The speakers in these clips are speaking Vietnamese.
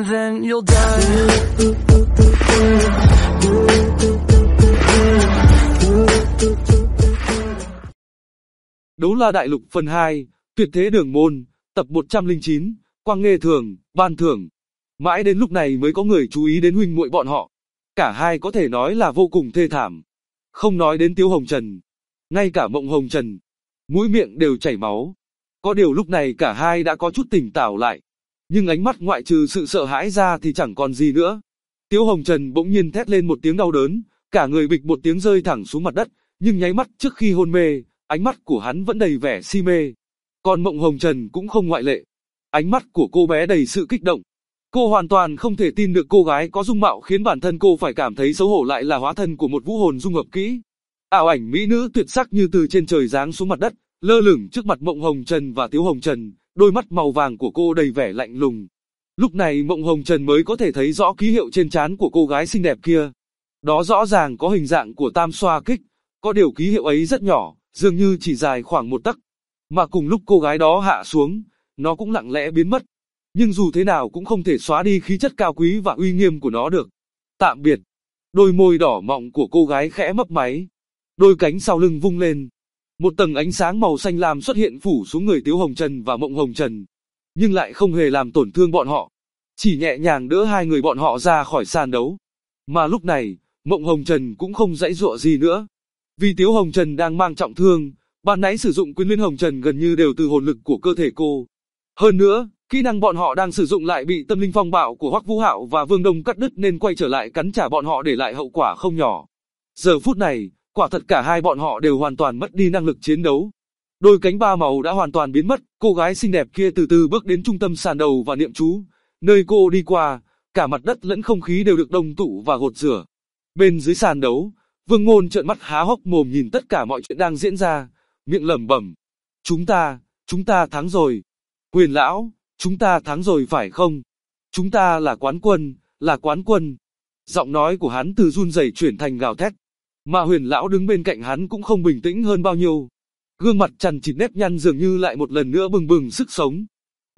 and then you'll die. Đấu La Đại Lục phần 2, Tuyệt Thế Đường Môn, tập 109, Quang Nghê Thường, ban thưởng. Mãi đến lúc này mới có người chú ý đến huynh muội bọn họ. Cả hai có thể nói là vô cùng thê thảm. Không nói đến Tiếu Hồng Trần, ngay cả Mộng Hồng Trần, mũi miệng đều chảy máu. Có điều lúc này cả hai đã có chút tỉnh táo lại, nhưng ánh mắt ngoại trừ sự sợ hãi ra thì chẳng còn gì nữa. Tiếu Hồng Trần bỗng nhiên thét lên một tiếng đau đớn, cả người bịch một tiếng rơi thẳng xuống mặt đất, nhưng nháy mắt trước khi hôn mê, ánh mắt của hắn vẫn đầy vẻ si mê. Còn Mộng Hồng Trần cũng không ngoại lệ. Ánh mắt của cô bé đầy sự kích động. Cô hoàn toàn không thể tin được cô gái có dung mạo khiến bản thân cô phải cảm thấy xấu hổ lại là hóa thân của một vũ hồn dung hợp kỹ. Ảo ảnh mỹ nữ tuyệt sắc như từ trên trời giáng xuống mặt đất, lơ lửng trước mặt Mộng Hồng Trần và Tiếu Hồng Trần, đôi mắt màu vàng của cô đầy vẻ lạnh lùng. Lúc này Mộng Hồng Trần mới có thể thấy rõ ký hiệu trên trán của cô gái xinh đẹp kia. Đó rõ ràng có hình dạng của tam xoa kích, có điều ký hiệu ấy rất nhỏ, dường như chỉ dài khoảng 1 tấc. Mà cùng lúc cô gái đó hạ xuống, nó cũng lặng lẽ biến mất. Nhưng dù thế nào cũng không thể xóa đi khí chất cao quý và uy nghiêm của nó được. Tạm biệt. Đôi môi đỏ mọng của cô gái khẽ mấp máy. Đôi cánh sau lưng vung lên. Một tầng ánh sáng màu xanh lam xuất hiện phủ xuống người Tiếu Hồng Trần và Mộng Hồng Trần. Nhưng lại không hề làm tổn thương bọn họ. Chỉ nhẹ nhàng đỡ hai người bọn họ ra khỏi sàn đấu. Mà lúc này, Mộng Hồng Trần cũng không giãy giụa gì nữa. Vì Tiếu Hồng Trần đang mang trọng thương, ban nãy sử dụng Quyến Liên Hồng Trần gần như đều từ hồn lực của cơ thể cô. Hơn nữa, kỹ năng bọn họ đang sử dụng lại bị tâm linh phong bạo của Hoắc Vũ Hạo và Vương Đông cắt đứt nên quay trở lại cắn trả bọn họ để lại hậu quả không nhỏ. Giờ phút này, quả thật cả hai bọn họ đều hoàn toàn mất đi năng lực chiến đấu. Đôi cánh ba màu đã hoàn toàn biến mất, cô gái xinh đẹp kia từ từ bước đến trung tâm sàn đầu và niệm chú. Nơi cô đi qua, cả mặt đất lẫn không khí đều được đông tụ và gột rửa. Bên dưới sàn đấu, Vương Ngôn trợn mắt há hốc mồm nhìn tất cả mọi chuyện đang diễn ra, miệng lẩm bẩm: chúng ta thắng rồi. Huyền lão, chúng ta thắng rồi phải không? Chúng ta là quán quân, là quán quân. Giọng nói của hắn từ run rẩy chuyển thành gào thét. Mà Huyền lão đứng bên cạnh hắn cũng không bình tĩnh hơn bao nhiêu. Gương mặt chằn chịt nếp nhăn dường như lại một lần nữa bừng bừng sức sống.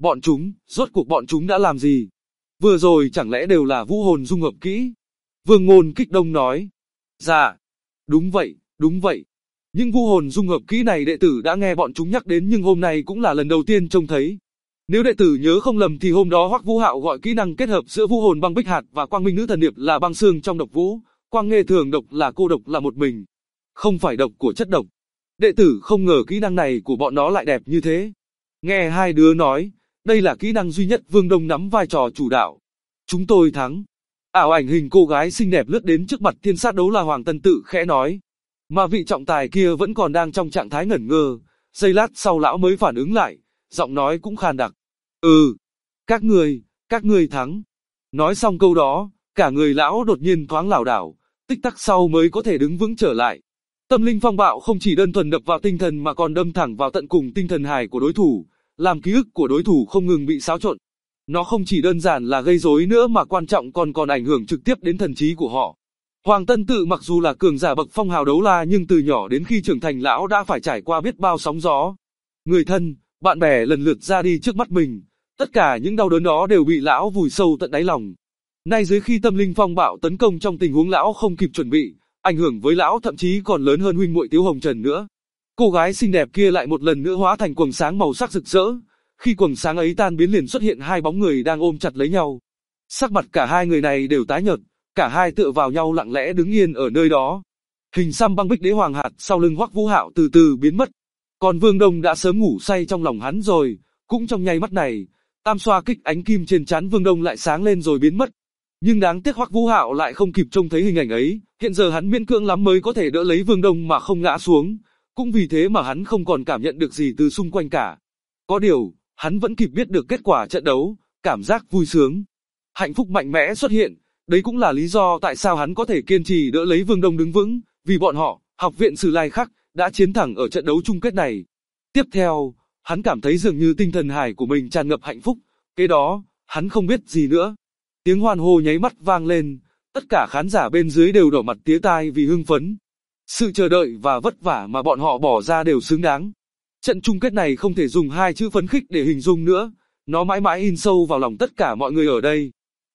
Rốt cuộc bọn chúng đã làm gì? Vừa rồi chẳng lẽ đều là vũ hồn dung hợp kỹ? Vương Ngôn kích động nói. Dạ, đúng vậy. Những vũ hồn dung hợp kỹ này đệ tử đã nghe bọn chúng nhắc đến nhưng hôm nay cũng là lần đầu tiên trông thấy. Nếu đệ tử nhớ không lầm thì hôm đó Hoắc Vũ Hạo gọi kỹ năng kết hợp giữa vũ hồn băng bích hạt và quang minh nữ thần điệp là băng xương trong độc vũ, Quang Nghê Thường độc là cô độc là một mình. Không phải độc của chất độc. Đệ tử không ngờ kỹ năng này của bọn nó lại đẹp như thế. Nghe hai đứa nói, đây là kỹ năng duy nhất Vương Đông nắm vai trò chủ đạo. Chúng tôi thắng. Ảo ảnh hình cô gái xinh đẹp lướt đến trước mặt thiên sát đấu la Hoàng Tân Tự khẽ nói. Mà vị trọng tài kia vẫn còn đang trong trạng thái ngẩn ngơ, giây lát sau lão mới phản ứng lại, giọng nói cũng khan đặc. Các ngươi thắng. Nói xong câu đó, cả người lão đột nhiên thoáng lảo đảo, tích tắc sau mới có thể đứng vững trở lại. Tâm linh phong bạo không chỉ đơn thuần đập vào tinh thần mà còn đâm thẳng vào tận cùng tinh thần hài của đối thủ, làm ký ức của đối thủ không ngừng bị xáo trộn. Nó không chỉ đơn giản là gây rối nữa mà quan trọng còn ảnh hưởng trực tiếp đến thần trí của họ. Hoàng Tân Tự mặc dù là cường giả bậc phong hào đấu la nhưng từ nhỏ đến khi trưởng thành lão đã phải trải qua biết bao sóng gió. Người thân, bạn bè lần lượt ra đi trước mắt mình, tất cả những đau đớn đó đều bị lão vùi sâu tận đáy lòng. Nay dưới khi tâm linh phong bạo tấn công trong tình huống lão không kịp chuẩn bị, ảnh hưởng với lão thậm chí còn lớn hơn huynh muội Tiếu Hồng Trần nữa. Cô gái xinh đẹp kia lại một lần nữa hóa thành quầng sáng màu sắc rực rỡ, khi quầng sáng ấy tan biến liền xuất hiện hai bóng người đang ôm chặt lấy nhau. Sắc mặt cả hai người này đều tái nhợt, cả hai tựa vào nhau lặng lẽ đứng yên ở nơi đó. Hình xăm băng bích đế hoàng hạt sau lưng Hoắc Vũ Hạo từ từ biến mất. Còn Vương Đông đã sớm ngủ say trong lòng hắn rồi, cũng trong nháy mắt này, tam xoa kích ánh kim trên trán Vương Đông lại sáng lên rồi biến mất. Nhưng đáng tiếc Hoắc Vũ Hạo lại không kịp trông thấy hình ảnh ấy, hiện giờ hắn miễn cưỡng lắm mới có thể đỡ lấy Vương Đông mà không ngã xuống, cũng vì thế mà hắn không còn cảm nhận được gì từ xung quanh cả. Có điều, hắn vẫn kịp biết được kết quả trận đấu, cảm giác vui sướng, hạnh phúc mạnh mẽ xuất hiện, đấy cũng là lý do tại sao hắn có thể kiên trì đỡ lấy Vương Đông đứng vững, vì bọn họ, Học viện Sử Lai Khắc, đã chiến thắng ở trận đấu chung kết này. Tiếp theo, hắn cảm thấy dường như tinh thần hài của mình tràn ngập hạnh phúc, kế đó, hắn không biết gì nữa. Tiếng hoan hô nháy mắt vang lên, tất cả khán giả bên dưới đều đỏ mặt tía tai vì hưng phấn. Sự chờ đợi và vất vả mà bọn họ bỏ ra đều xứng đáng. Trận chung kết này không thể dùng hai chữ phấn khích để hình dung nữa, nó mãi mãi in sâu vào lòng tất cả mọi người ở đây.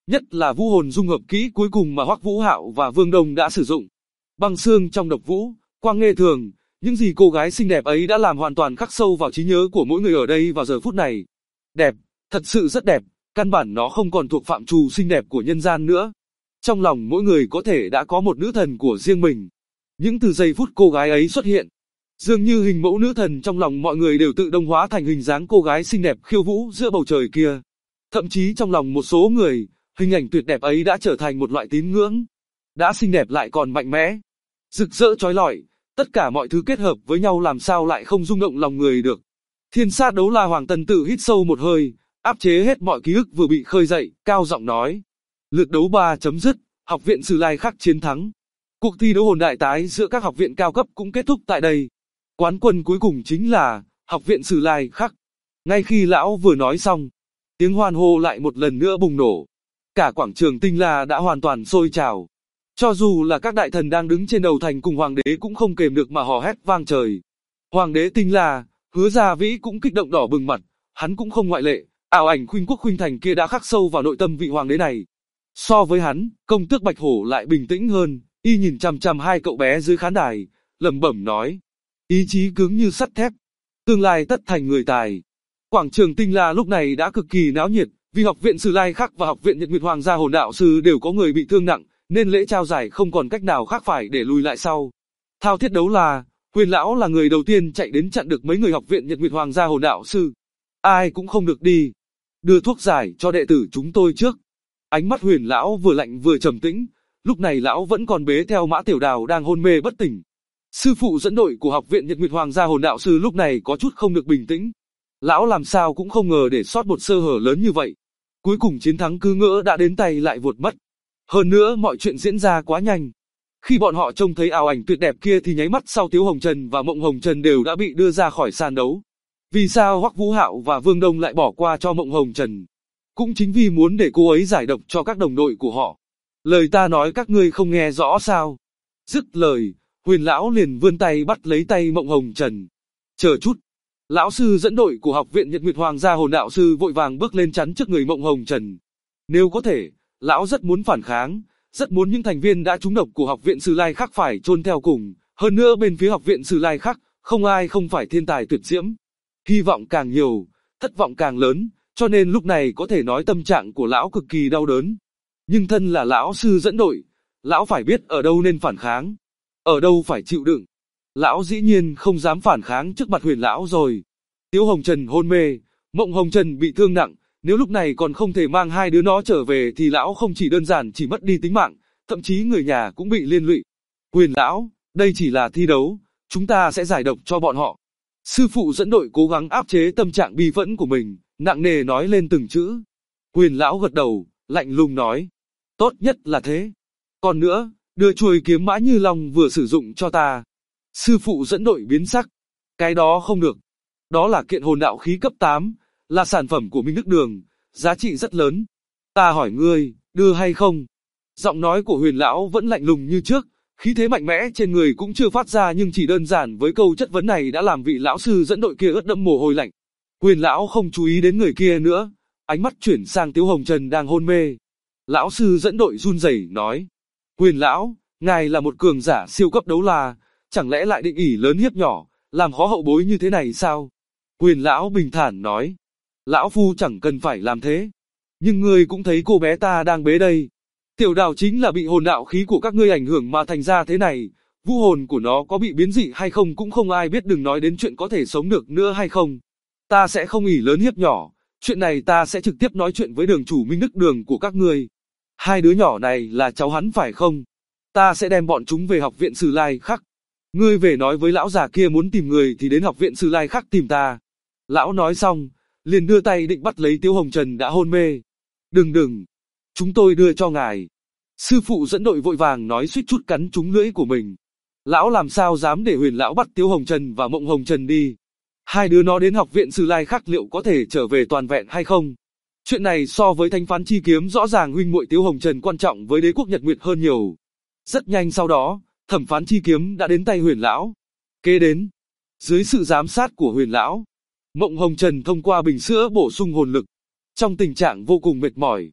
nhất là vũ hồn dung hợp kỹ cuối cùng mà Hoắc Vũ Hạo và Vương Đông đã sử dụng. Băng xương trong độc vũ, Quang Nghê Thường, những gì cô gái xinh đẹp ấy đã làm hoàn toàn khắc sâu vào trí nhớ của mỗi người ở đây vào giờ phút này. Đẹp, thật sự rất đẹp, căn bản nó không còn thuộc phạm trù xinh đẹp của nhân gian nữa. Trong lòng mỗi người có thể đã có một nữ thần của riêng mình. Những từ giây phút cô gái ấy xuất hiện, dường như hình mẫu nữ thần trong lòng mọi người đều tự động hóa thành hình dáng cô gái xinh đẹp khiêu vũ giữa bầu trời kia. Thậm chí trong lòng một số người, hình ảnh tuyệt đẹp ấy đã trở thành một loại tín ngưỡng. Đã xinh đẹp lại còn mạnh mẽ, rực rỡ chói lọi, tất cả mọi thứ kết hợp với nhau làm sao lại không rung động lòng người được. Thiên Sát Đấu La Hoàng Tần tự hít sâu một hơi, áp chế hết mọi ký ức vừa bị khơi dậy, cao giọng nói. Lượt đấu 3 chấm dứt, Học viện Sử Lai Khắc chiến thắng. Cuộc thi đấu hồn đại tái giữa các học viện cao cấp cũng kết thúc tại đây. Quán quân cuối cùng chính là Học viện Sử Lai Khắc. Ngay khi lão vừa nói xong, tiếng hoan hô lại một lần nữa bùng nổ. Cả quảng trường Tinh La đã hoàn toàn sôi trào. Cho dù là các đại thần đang đứng trên đầu thành cùng hoàng đế cũng không kềm được mà hò hét vang trời. Hoàng đế Tinh La, Hứa Gia Vĩ cũng kích động đỏ bừng mặt, hắn cũng không ngoại lệ, ảo ảnh khuynh quốc khuynh thành kia đã khắc sâu vào nội tâm vị hoàng đế này. So với hắn, công tước Bạch Hổ lại bình tĩnh hơn, y nhìn chằm chằm hai cậu bé dưới khán đài, lẩm bẩm nói, ý chí cứng như sắt thép, tương lai tất thành người tài. Quảng trường Tinh La lúc này đã cực kỳ náo nhiệt, vì Học viện Sử Lai Khắc và Học viện Nhật Nguyệt Hoàng gia hồn đạo sư đều có người bị thương nặng, nên lễ trao giải không còn cách nào khác phải để lùi lại sau. Thao thiết đấu là, Huyền lão là người đầu tiên chạy đến chặn được mấy người Học viện Nhật Nguyệt Hoàng gia hồn đạo sư. Ai cũng không được đi. Đưa thuốc giải cho đệ tử chúng tôi trước. Ánh mắt Huyền lão vừa lạnh vừa trầm tĩnh, lúc này lão vẫn còn bế theo Mã Tiểu Đào đang hôn mê bất tỉnh. Sư phụ dẫn đội của Học viện Nhật Nguyệt Hoàng gia hồn đạo sư lúc này có chút không được bình tĩnh. Lão làm sao cũng không ngờ để sót một sơ hở lớn như vậy. Cuối cùng chiến thắng cứ ngỡ đã đến tay lại vụt mất. Hơn nữa mọi chuyện diễn ra quá nhanh. Khi bọn họ trông thấy ảo ảnh tuyệt đẹp kia thì nháy mắt sau Tiếu Hồng Trần và Mộng Hồng Trần đều đã bị đưa ra khỏi sàn đấu. Vì sao Hoắc Vũ Hạo và Vương Đông lại bỏ qua cho Mộng Hồng Trần? Cũng chính vì muốn để cô ấy giải độc cho các đồng đội của họ. Lời ta nói các ngươi không nghe rõ sao? Dứt lời, Huyền lão liền vươn tay bắt lấy tay Mộng Hồng Trần. Chờ chút. Lão sư dẫn đội của Học viện Nhật Nguyệt Hoàng gia hồn đạo sư vội vàng bước lên chắn trước người Mộng Hồng Trần. Nếu có thể, lão rất muốn phản kháng, rất muốn những thành viên đã trúng độc của Học viện Sử Lai Khắc phải chôn theo cùng. Hơn nữa bên phía Học viện Sử Lai Khắc, không ai không phải thiên tài tuyệt diễm. Hy vọng càng nhiều, thất vọng càng lớn, cho nên lúc này có thể nói tâm trạng của lão cực kỳ đau đớn. Nhưng thân là lão sư dẫn đội, lão phải biết ở đâu nên phản kháng, ở đâu phải chịu đựng. Lão dĩ nhiên không dám phản kháng trước mặt Huyền lão rồi. Tiếu Hồng Trần hôn mê, Mộng Hồng Trần bị thương nặng, nếu lúc này còn không thể mang hai đứa nó trở về thì lão không chỉ đơn giản chỉ mất đi tính mạng, thậm chí người nhà cũng bị liên lụy. Huyền lão, đây chỉ là thi đấu, chúng ta sẽ giải độc cho bọn họ. Sư phụ dẫn đội cố gắng áp chế tâm trạng bi phẫn của mình, nặng nề nói lên từng chữ. Huyền lão gật đầu, lạnh lùng nói, tốt nhất là thế. Còn nữa, đưa chuôi kiếm Mã Như Long vừa sử dụng cho ta. Sư phụ dẫn đội biến sắc. Cái đó không được. Đó là kiện hồn đạo khí cấp 8, là sản phẩm của Minh Đức Đường, giá trị rất lớn. Ta hỏi ngươi, đưa hay không? Giọng nói của Huyền lão vẫn lạnh lùng như trước, khí thế mạnh mẽ trên người cũng chưa phát ra, nhưng chỉ đơn giản với câu chất vấn này đã làm vị lão sư dẫn đội kia ướt đẫm mồ hôi lạnh. Huyền lão không chú ý đến người kia nữa, ánh mắt chuyển sang Tiếu Hồng Trần đang hôn mê. Lão sư dẫn đội run rẩy nói, Huyền lão, ngài là một cường giả siêu cấp đấu la, chẳng lẽ lại định ỷ lớn hiếp nhỏ, làm khó hậu bối như thế này sao? Huyền lão bình thản nói, lão phu chẳng cần phải làm thế. Nhưng ngươi cũng thấy cô bé ta đang bế đây. Tiểu Đào chính là bị hồn đạo khí của các ngươi ảnh hưởng mà thành ra thế này. Vũ hồn của nó có bị biến dị hay không cũng không ai biết, đừng nói đến chuyện có thể sống được nữa hay không. Ta sẽ không ỷ lớn hiếp nhỏ, chuyện này ta sẽ trực tiếp nói chuyện với đường chủ Minh Đức Đường của các ngươi. Hai đứa nhỏ này là cháu hắn phải không? Ta sẽ đem bọn chúng về Học viện Sử Lai Khắc. Ngươi về nói với lão già kia muốn tìm người thì đến Học viện Sử Lai Khắc tìm ta. Lão nói xong, liền đưa tay định bắt lấy Tiếu Hồng Trần đã hôn mê. Đừng, chúng tôi đưa cho ngài. Sư phụ dẫn đội vội vàng nói, suýt chút cắn trúng lưỡi của mình. Lão làm sao dám để Huyền lão bắt Tiếu Hồng Trần và Mộng Hồng Trần đi. Hai đứa nó đến Học viện Sử Lai Khắc liệu có thể trở về toàn vẹn hay không? Chuyện này so với Thánh Phán Chi Kiếm rõ ràng huynh muội Tiếu Hồng Trần quan trọng với Đế quốc Nhật Nguyệt hơn nhiều. Rất nhanh sau đó, Thẩm Phán Chi Kiếm đã đến tay Huyền lão. Kế đến, dưới sự giám sát của Huyền lão, Mộng Hồng Trần thông qua bình sữa bổ sung hồn lực. Trong tình trạng vô cùng mệt mỏi,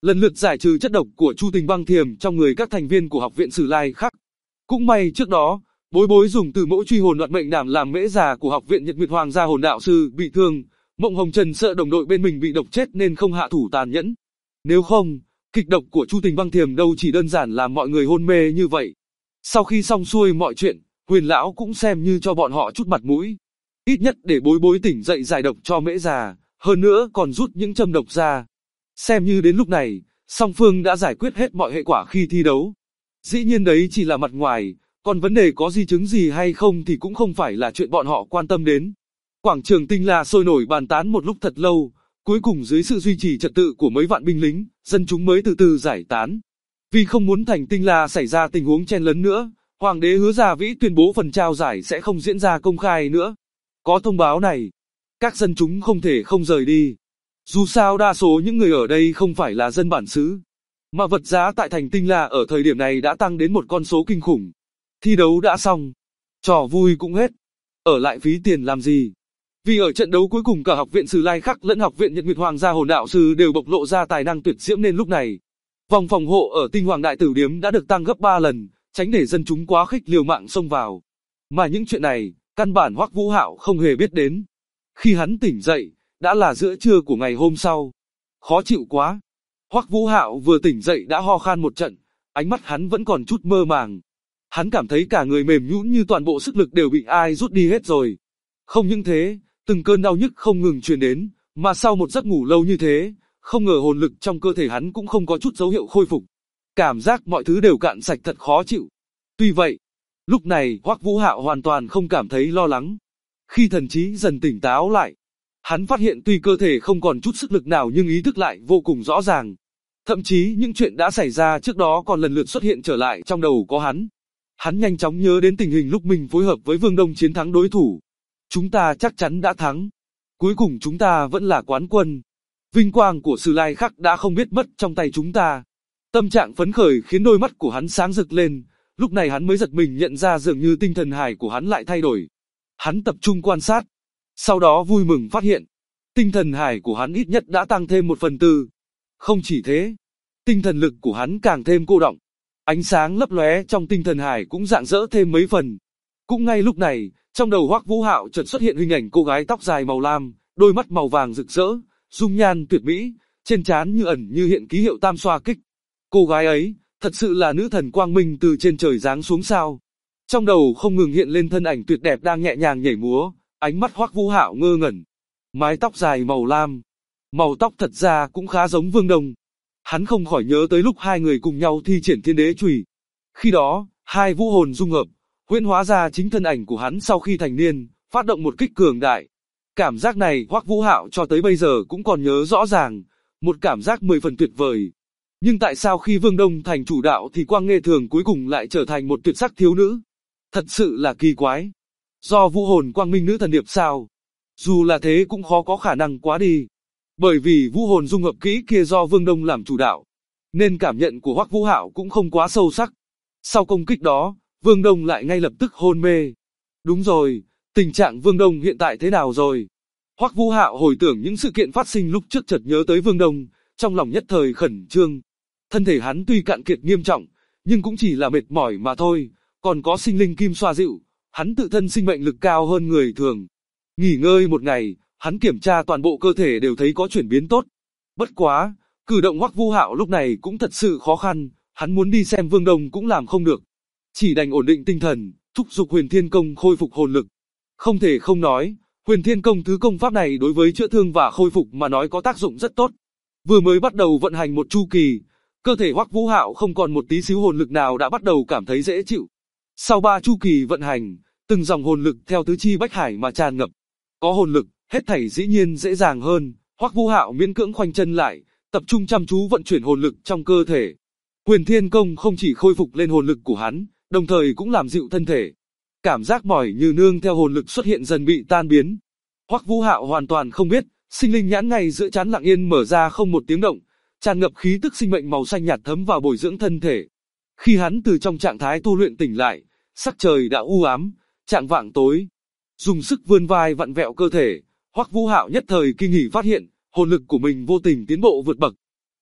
lần lượt giải trừ chất độc của Chu Tình Băng Thiềm trong người các thành viên của Học viện Sử Lai Khắc. Cũng may trước đó, Bối Bối dùng từ mẫu truy hồn đoạt mệnh đảm làm mễ già của Học viện Nhật Nguyệt Hoàng gia hồn đạo sư bị thương, Mộng Hồng Trần sợ đồng đội bên mình bị độc chết nên không hạ thủ tàn nhẫn. Nếu không, kịch độc của Chu Tình Băng Thiềm đâu chỉ đơn giản làm mọi người hôn mê như vậy. Sau khi xong xuôi mọi chuyện, Huyền lão cũng xem như cho bọn họ chút mặt mũi. Ít nhất để Bối Bối tỉnh dậy giải độc cho mễ già, hơn nữa còn rút những châm độc ra. Xem như đến lúc này, song phương đã giải quyết hết mọi hệ quả khi thi đấu. Dĩ nhiên đấy chỉ là mặt ngoài, còn vấn đề có di chứng gì hay không thì cũng không phải là chuyện bọn họ quan tâm đến. Quảng trường Tinh La sôi nổi bàn tán một lúc thật lâu, cuối cùng dưới sự duy trì trật tự của mấy vạn binh lính, dân chúng mới từ từ giải tán. Vì không muốn thành Tinh La xảy ra tình huống chen lấn nữa, Hoàng đế Hứa Gia Vĩ tuyên bố phần trao giải sẽ không diễn ra công khai nữa. Có thông báo này, các dân chúng không thể không rời đi. Dù sao đa số những người ở đây không phải là dân bản xứ, mà vật giá tại thành Tinh La ở thời điểm này đã tăng đến một con số kinh khủng. Thi đấu đã xong, trò vui cũng hết, ở lại phí tiền làm gì? Vì ở trận đấu cuối cùng cả Học viện Sử Lai Khắc lẫn Học viện Nhật Nguyệt Hoàng gia hồn đạo sư đều bộc lộ ra tài năng tuyệt diễm nên lúc này, vòng phòng hộ ở Tinh Hoàng Đại Tử Điếm đã được tăng gấp 3 lần, tránh để dân chúng quá khích liều mạng xông vào. Mà những chuyện này, căn bản Hoắc Vũ Hạo không hề biết đến. Khi hắn tỉnh dậy, đã là giữa trưa của ngày hôm sau. Khó chịu quá. Hoắc Vũ Hạo vừa tỉnh dậy đã ho khan một trận, ánh mắt hắn vẫn còn chút mơ màng. Hắn cảm thấy cả người mềm nhũn như toàn bộ sức lực đều bị ai rút đi hết rồi. Không những thế, từng cơn đau nhức không ngừng truyền đến, mà sau một giấc ngủ lâu như thế, không ngờ hồn lực trong cơ thể hắn cũng không có chút dấu hiệu khôi phục. Cảm giác mọi thứ đều cạn sạch thật khó chịu. Tuy vậy, lúc này Hoắc Vũ Hạo hoàn toàn không cảm thấy lo lắng. Khi thần trí dần tỉnh táo lại, hắn phát hiện tuy cơ thể không còn chút sức lực nào nhưng ý thức lại vô cùng rõ ràng. Thậm chí những chuyện đã xảy ra trước đó còn lần lượt xuất hiện trở lại trong đầu có hắn. Hắn nhanh chóng nhớ đến tình hình lúc mình phối hợp với Vương Đông chiến thắng đối thủ. Chúng ta chắc chắn đã thắng. Cuối cùng chúng ta vẫn là quán quân. Vinh quang của Sử Lai Khắc đã không biết mất trong tay chúng ta. Tâm trạng phấn khởi khiến đôi mắt của hắn sáng rực lên. Lúc này hắn mới giật mình nhận ra dường như tinh thần hải của hắn lại thay đổi. Hắn tập trung quan sát. Sau đó vui mừng phát hiện, tinh thần hải của hắn ít nhất đã tăng thêm 1/4. Không chỉ thế, tinh thần lực của hắn càng thêm cô đọng. Ánh sáng lấp lóe trong tinh thần hải cũng rạng rỡ thêm mấy phần. Cũng ngay lúc này, trong đầu Hoắc Vũ Hạo chợt xuất hiện hình ảnh cô gái tóc dài màu lam, đôi mắt màu vàng rực rỡ, dung nhan tuyệt mỹ, trên trán như ẩn như hiện ký hiệu tam xoa kích. Cô gái ấy, thật sự là nữ thần quang minh từ trên trời giáng xuống sao? Trong đầu không ngừng hiện lên thân ảnh tuyệt đẹp đang nhẹ nhàng nhảy múa, ánh mắt Hoắc Vũ Hạo ngơ ngẩn. Mái tóc dài màu lam, màu tóc thật ra cũng khá giống Vương Đông. Hắn không khỏi nhớ tới lúc hai người cùng nhau thi triển Thiên Đế Chùy. Khi đó, hai vũ hồn dung hợp, huyễn hóa ra chính thân ảnh của hắn sau khi thành niên, phát động một kích cường đại. Cảm giác này Hoắc Vũ Hạo cho tới bây giờ cũng còn nhớ rõ ràng, một cảm giác 10 phần tuyệt vời. Nhưng tại sao khi Vương Đông thành chủ đạo thì Quang Nghê Thường cuối cùng lại trở thành một tuyệt sắc thiếu nữ? Thật sự là kỳ quái. Do vũ hồn quang minh nữ thần điệp sao? Dù là thế cũng khó có khả năng quá đi. Bởi vì vũ hồn dung hợp kỹ kia do Vương Đông làm chủ đạo, nên cảm nhận của Hoắc Vũ Hạo cũng không quá sâu sắc. Sau công kích đó, Vương Đông lại ngay lập tức hôn mê. Đúng rồi, tình trạng Vương Đông hiện tại thế nào rồi? Hoắc Vũ Hạo hồi tưởng những sự kiện phát sinh lúc trước chợt nhớ tới Vương Đông, trong lòng nhất thời khẩn trương. Thân thể hắn tuy cạn kiệt nghiêm trọng, nhưng cũng chỉ là mệt mỏi mà thôi, còn có sinh linh kim xoa dịu, hắn tự thân sinh mệnh lực cao hơn người thường. Nghỉ ngơi một ngày, hắn kiểm tra toàn bộ cơ thể đều thấy có chuyển biến tốt. Bất quá, cử động Hoắc Vũ Hạo lúc này cũng thật sự khó khăn, hắn muốn đi xem Vương Đông cũng làm không được. Chỉ đành ổn định tinh thần, thúc giục Huyền Thiên Công khôi phục hồn lực. Không thể không nói, Huyền Thiên Công thứ công pháp này đối với chữa thương và khôi phục mà nói có tác dụng rất tốt. Vừa mới bắt đầu vận hành một chu kỳ, cơ thể Hoắc Vũ Hạo không còn một tí xíu hồn lực nào đã bắt đầu cảm thấy dễ chịu. Sau 3 chu kỳ vận hành, từng dòng hồn lực theo tứ chi bách hải mà tràn ngập. Có hồn lực, hết thảy dĩ nhiên dễ dàng hơn. Hoắc Vũ Hạo miễn cưỡng khoanh chân lại, tập trung chăm chú vận chuyển hồn lực trong cơ thể. Huyền Thiên Công không chỉ khôi phục lên hồn lực của hắn, đồng thời cũng làm dịu thân thể. Cảm giác mỏi như nương theo hồn lực xuất hiện dần bị tan biến. Hoắc Vũ Hạo hoàn toàn không biết, sinh linh nhãn ngay giữa trán lặng yên mở ra không một tiếng động, tràn ngập khí tức sinh mệnh màu xanh nhạt thấm vào bồi dưỡng thân thể. Khi hắn từ trong trạng thái tu luyện tỉnh lại, sắc trời đã u ám, chạng vạng tối. Dùng sức vươn vai vặn vẹo cơ thể, Hoắc Vũ Hạo nhất thời kinh hỉ phát hiện, hồn lực của mình vô tình tiến bộ vượt bậc.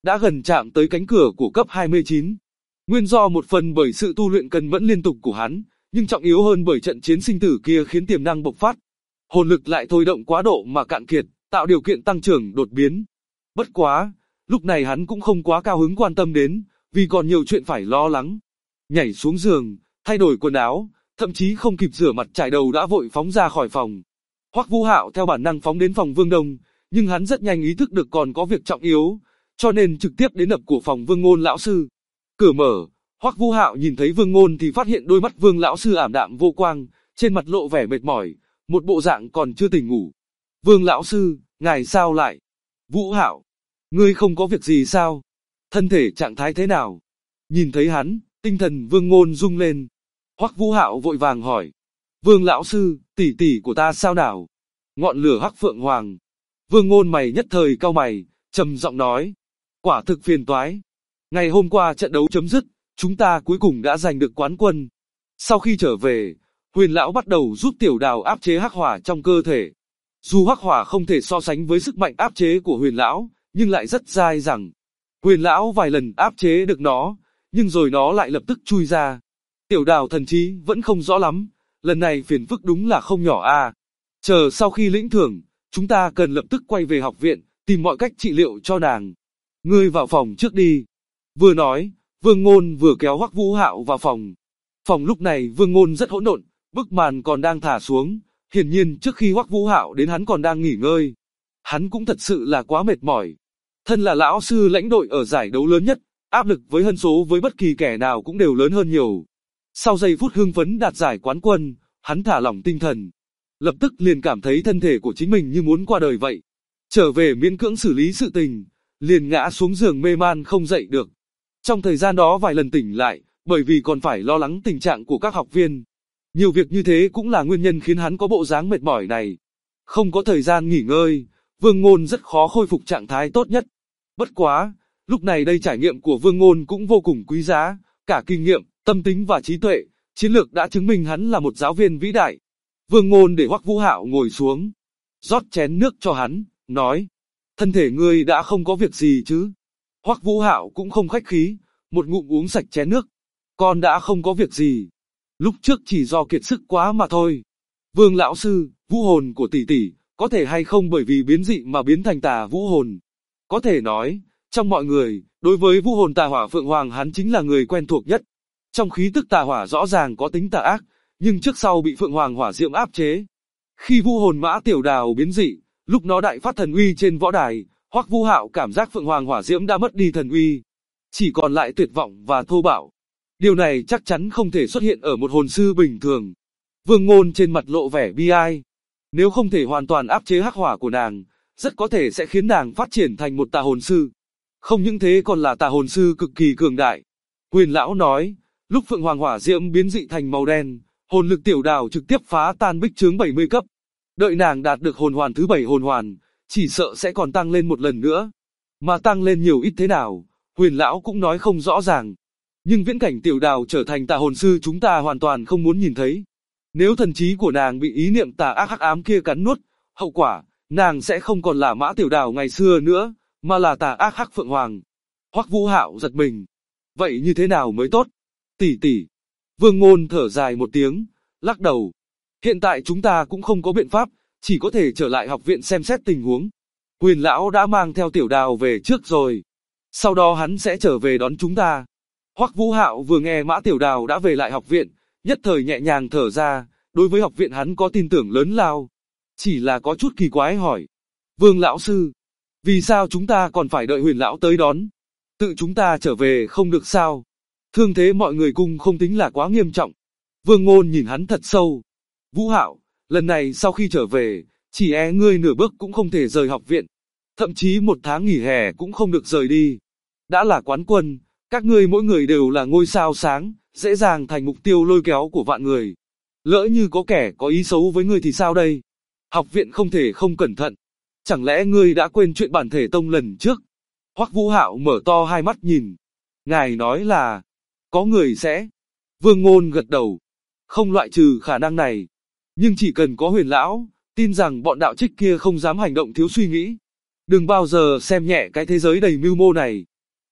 đã gần chạm tới cánh cửa của cấp 29. Nguyên do một phần bởi sự tu luyện cần mẫn liên tục của hắn, nhưng trọng yếu hơn bởi trận chiến sinh tử kia khiến tiềm năng bộc phát. Hồn lực lại thôi động quá độ mà cạn kiệt, tạo điều kiện tăng trưởng đột biến. Bất quá, lúc này hắn cũng không quá cao hứng quan tâm đến, vì còn nhiều chuyện phải lo lắng. Nhảy xuống giường, thay đổi quần áo, thậm chí không kịp rửa mặt chải đầu đã vội phóng ra khỏi phòng. Hoắc Vũ Hạo theo bản năng phóng đến phòng Vương Đông, nhưng hắn rất nhanh ý thức được còn có việc trọng yếu, cho nên trực tiếp đến đập của phòng Vương Ngôn lão sư. Cửa mở, Hoắc Vũ Hạo nhìn thấy Vương Ngôn thì phát hiện đôi mắt Vương lão sư ảm đạm vô quang, trên mặt lộ vẻ mệt mỏi, một bộ dạng còn chưa tỉnh ngủ. Vương lão sư, ngài sao lại? Vũ Hạo, ngươi không có việc gì sao? Thân thể trạng thái thế nào? Nhìn thấy hắn, tinh thần Vương Ngôn rung lên. Hoắc Vũ Hạo vội vàng hỏi. Vương lão sư, tỷ tỷ của ta sao nào? Ngọn lửa Hắc Phượng Hoàng. Vương Ngôn mày nhất thời cau mày, trầm giọng nói. Quả thực phiền toái. Ngày hôm qua trận đấu chấm dứt, chúng ta cuối cùng đã giành được quán quân. Sau khi trở về, Huyền lão bắt đầu giúp Tiểu Đào áp chế hắc hỏa trong cơ thể. Dù hắc hỏa không thể so sánh với sức mạnh áp chế của Huyền lão, nhưng lại rất dai dẳng. Huyền lão vài lần áp chế được nó, nhưng rồi nó lại lập tức chui ra. Tiểu Đào thần trí vẫn không rõ lắm, lần này phiền phức đúng là không nhỏ a. Chờ sau khi lĩnh thưởng, chúng ta cần lập tức quay về học viện, tìm mọi cách trị liệu cho nàng. Ngươi vào phòng trước đi. Vừa nói, Vương Ngôn vừa kéo Hoắc Vũ Hạo vào phòng. Phòng lúc này Vương Ngôn rất hỗn độn, bức màn còn đang thả xuống, hiển nhiên trước khi Hoắc Vũ Hạo đến hắn còn đang nghỉ ngơi. Hắn cũng thật sự là quá mệt mỏi. Thân là lão sư lãnh đội ở giải đấu lớn nhất, áp lực với hân số với bất kỳ kẻ nào cũng đều lớn hơn nhiều. Sau giây phút hưng phấn đạt giải quán quân, hắn thả lỏng tinh thần. Lập tức liền cảm thấy thân thể của chính mình như muốn qua đời vậy. Trở về miễn cưỡng xử lý sự tình, liền ngã xuống giường mê man không dậy được. Trong thời gian đó vài lần tỉnh lại, bởi vì còn phải lo lắng tình trạng của các học viên. Nhiều việc như thế cũng là nguyên nhân khiến hắn có bộ dáng mệt mỏi này. Không có thời gian nghỉ ngơi, Vương Ngôn rất khó khôi phục trạng thái tốt nhất. Bất quá, lúc này đây trải nghiệm của Vương Ngôn cũng vô cùng quý giá, cả kinh nghiệm, tâm tính và trí tuệ, chiến lược đã chứng minh hắn là một giáo viên vĩ đại. Vương Ngôn để Hoắc Vũ Hạo ngồi xuống, rót chén nước cho hắn, nói: thân thể ngươi đã không có việc gì chứ? Hoắc Vũ Hạo cũng không khách khí, một ngụm uống sạch chén nước. Con đã không có việc gì. Lúc trước chỉ do kiệt sức quá mà thôi. Vương lão sư, vũ hồn của tỷ tỷ, có thể hay không bởi vì biến dị mà biến thành tà vũ hồn? Có thể nói, trong mọi người, đối với vũ hồn tà hỏa Phượng Hoàng hắn chính là người quen thuộc nhất. Trong khí tức tà hỏa rõ ràng có tính tà ác, nhưng trước sau bị Phượng Hoàng hỏa diễm áp chế. Khi vũ hồn Mã Tiểu Đào biến dị, lúc nó đại phát thần uy trên võ đài, Hoắc Vũ Hạo cảm giác Phượng Hoàng hỏa diễm đã mất đi thần uy, chỉ còn lại tuyệt vọng và thô bạo. Điều này chắc chắn không thể xuất hiện ở một hồn sư bình thường. Vương Ngôn trên mặt lộ vẻ bi ai. Nếu không thể hoàn toàn áp chế hắc hỏa của nàng, rất có thể sẽ khiến nàng phát triển thành một tà hồn sư. Không những thế còn là tà hồn sư cực kỳ cường đại. Huyền lão nói, lúc Phượng Hoàng hỏa diễm biến dị thành màu đen, hồn lực Tiểu Đào trực tiếp phá tan bích chướng 70 cấp. Đợi nàng đạt được hồn hoàn thứ 7 hồn hoàn, chỉ sợ sẽ còn tăng lên một lần nữa. Mà tăng lên nhiều ít thế nào, Huyền lão cũng nói không rõ ràng. Nhưng viễn cảnh Tiểu Đào trở thành tà hồn sư chúng ta hoàn toàn không muốn nhìn thấy. Nếu thần trí của nàng bị ý niệm tà ác hắc ám kia cắn nuốt, hậu quả, nàng sẽ không còn là Mã Tiểu Đào ngày xưa nữa, mà là tà ác hắc Phượng Hoàng. Hoắc Vũ Hạo giật mình. Vậy như thế nào mới tốt? Tỷ tỷ. Vương Ngôn thở dài một tiếng, lắc đầu. Hiện tại chúng ta cũng không có biện pháp, chỉ có thể trở lại học viện xem xét tình huống. Huyền lão đã mang theo Tiểu Đào về trước rồi. Sau đó hắn sẽ trở về đón chúng ta. Hoắc Vũ Hạo vừa nghe Mã Tiểu Đào đã về lại học viện, nhất thời nhẹ nhàng thở ra, đối với học viện hắn có tin tưởng lớn lao. Chỉ là có chút kỳ quái hỏi. Vương lão sư, vì sao chúng ta còn phải đợi Huyền lão tới đón? Tự chúng ta trở về không được sao? Thương thế mọi người cung không tính là quá nghiêm trọng. Vương Ngôn nhìn hắn thật sâu. Vũ Hạo, lần này sau khi trở về, chỉ e ngươi nửa bước cũng không thể rời học viện. Thậm chí một tháng nghỉ hè cũng không được rời đi. Đã là quán quân, các ngươi mỗi người đều là ngôi sao sáng, dễ dàng thành mục tiêu lôi kéo của vạn người. Lỡ như có kẻ có ý xấu với ngươi thì sao đây? Học viện không thể không cẩn thận. Chẳng lẽ ngươi đã quên chuyện bản thể tông lần trước? Hoắc Vũ Hạo mở to hai mắt nhìn. Ngài nói là, có người sẽ. Vương Ngôn gật đầu. Không loại trừ khả năng này. Nhưng chỉ cần có Huyền lão, tin rằng bọn đạo trích kia không dám hành động thiếu suy nghĩ. Đừng bao giờ xem nhẹ cái thế giới đầy mưu mô này.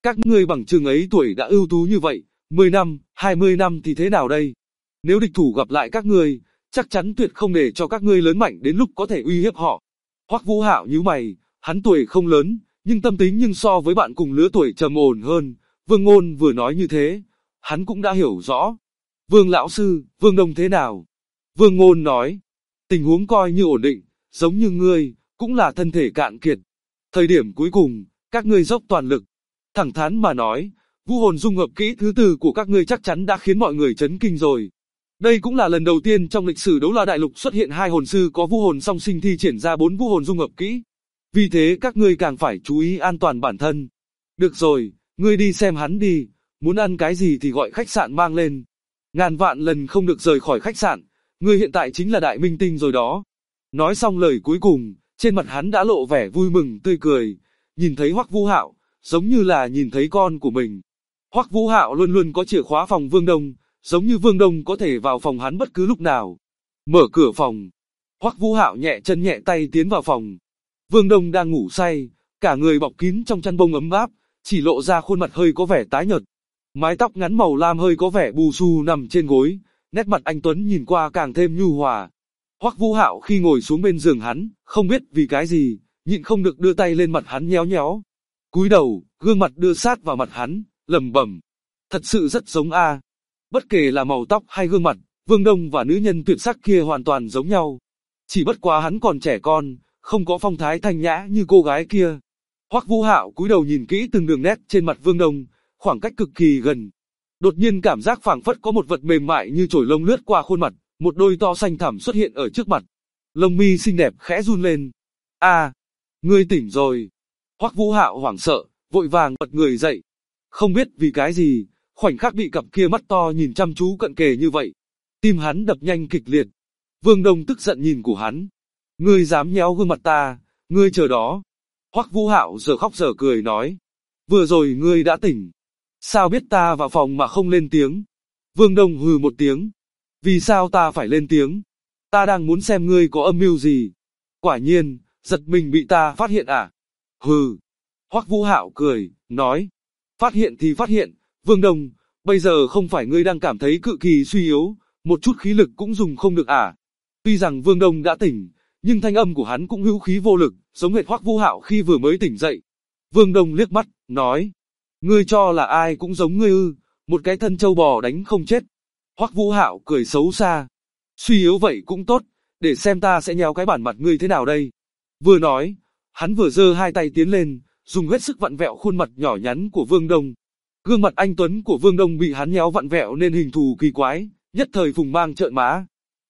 Các ngươi bằng chừng ấy tuổi đã ưu tú như vậy, 10 năm, 20 năm thì thế nào đây? Nếu địch thủ gặp lại các ngươi, chắc chắn tuyệt không để cho các ngươi lớn mạnh đến lúc có thể uy hiếp họ. Hoắc Vũ Hạo nhíu mày, hắn tuổi không lớn, nhưng tâm tính nhưng so với bạn cùng lứa tuổi trầm ổn hơn. Vương Ngôn vừa nói như thế, hắn cũng đã hiểu rõ. Vương lão sư, Vương Đông thế nào? Vương Ngôn nói, tình huống coi như ổn định, giống như ngươi, cũng là thân thể cạn kiệt. Thời điểm cuối cùng, các ngươi dốc toàn lực. Thẳng thắn mà nói, vũ hồn dung hợp kỹ thứ tư của các ngươi chắc chắn đã khiến mọi người chấn kinh rồi. Đây cũng là lần đầu tiên trong lịch sử Đấu La Đại Lục xuất hiện 2 hồn sư có vũ hồn song sinh thi triển ra 4 vũ hồn dung hợp kỹ. Vì thế các ngươi càng phải chú ý an toàn bản thân. Được rồi, ngươi đi xem hắn đi, muốn ăn cái gì thì gọi khách sạn mang lên. Ngàn vạn lần không được rời khỏi khách sạn, ngươi hiện tại chính là đại minh tinh rồi đó. Nói xong lời cuối cùng, trên mặt hắn đã lộ vẻ vui mừng tươi cười, nhìn thấy Hoắc Vũ Hạo, giống như là nhìn thấy con của mình. Hoắc Vũ Hạo luôn luôn có chìa khóa phòng Vương Đông, giống như Vương Đông có thể vào phòng hắn bất cứ lúc nào. Mở cửa phòng, Hoắc Vũ Hạo nhẹ chân nhẹ tay tiến vào phòng. Vương Đông đang ngủ say, cả người bọc kín trong chăn bông ấm áp, chỉ lộ ra khuôn mặt hơi có vẻ tái nhợt. Mái tóc ngắn màu lam hơi có vẻ bù xù nằm trên gối, nét mặt anh tuấn nhìn qua càng thêm nhu hòa. Hoắc Vũ Hạo khi ngồi xuống bên giường hắn, không biết vì cái gì, nhịn không được đưa tay lên mặt hắn nhéo nhéo. Cúi đầu, gương mặt đưa sát vào mặt hắn, lẩm bẩm, thật sự rất giống a. Bất kể là màu tóc hay gương mặt, Vương Đông và nữ nhân tuyệt sắc kia hoàn toàn giống nhau. Chỉ bất quá hắn còn trẻ con, không có phong thái thanh nhã như cô gái kia. Hoắc Vũ Hạo cúi đầu nhìn kỹ từng đường nét trên mặt Vương Đông, khoảng cách cực kỳ gần. Đột nhiên cảm giác phảng phất có một vật mềm mại như chổi lông lướt qua khuôn mặt, một đôi to xanh thẳm xuất hiện ở trước mặt. Lông mi xinh đẹp khẽ run lên. A, ngươi tỉnh rồi. Hoắc Vũ Hạo hoảng sợ, vội vàng bật người dậy. Không biết vì cái gì, khoảnh khắc bị cặp kia mắt to nhìn chăm chú cận kề như vậy, tim hắn đập nhanh kịch liệt. Vương Đông tức giận nhìn của hắn. Ngươi dám nhéo gương mặt ta, ngươi chờ đó. Hoắc Vũ Hạo giờ khóc giờ cười nói. Vừa rồi ngươi đã tỉnh. Sao biết ta vào phòng mà không lên tiếng? Vương Đông hừ một tiếng. Vì sao ta phải lên tiếng? Ta đang muốn xem ngươi có âm mưu gì. Quả nhiên, giật mình bị ta phát hiện à? Hừ. Hoắc Vũ Hạo cười, nói. Phát hiện thì phát hiện, Vương Đông, bây giờ không phải ngươi đang cảm thấy cự kỳ suy yếu, một chút khí lực cũng dùng không được à? Tuy rằng Vương Đông đã tỉnh, nhưng thanh âm của hắn cũng hữu khí vô lực, giống hệt Hoắc Vũ Hạo khi vừa mới tỉnh dậy. Vương Đông liếc mắt, nói. Ngươi cho là ai cũng giống ngươi ư, một cái thân châu bò đánh không chết. Hoắc Vũ Hạo cười xấu xa. Suy yếu vậy cũng tốt, để xem ta sẽ nhéo cái bản mặt ngươi thế nào đây. Vừa nói, hắn vừa giơ hai tay tiến lên, dùng hết sức vặn vẹo khuôn mặt nhỏ nhắn của Vương Đông. Gương mặt anh tuấn của Vương Đông bị hắn nhéo vặn vẹo nên hình thù kỳ quái, nhất thời Phùng Mang trợn má.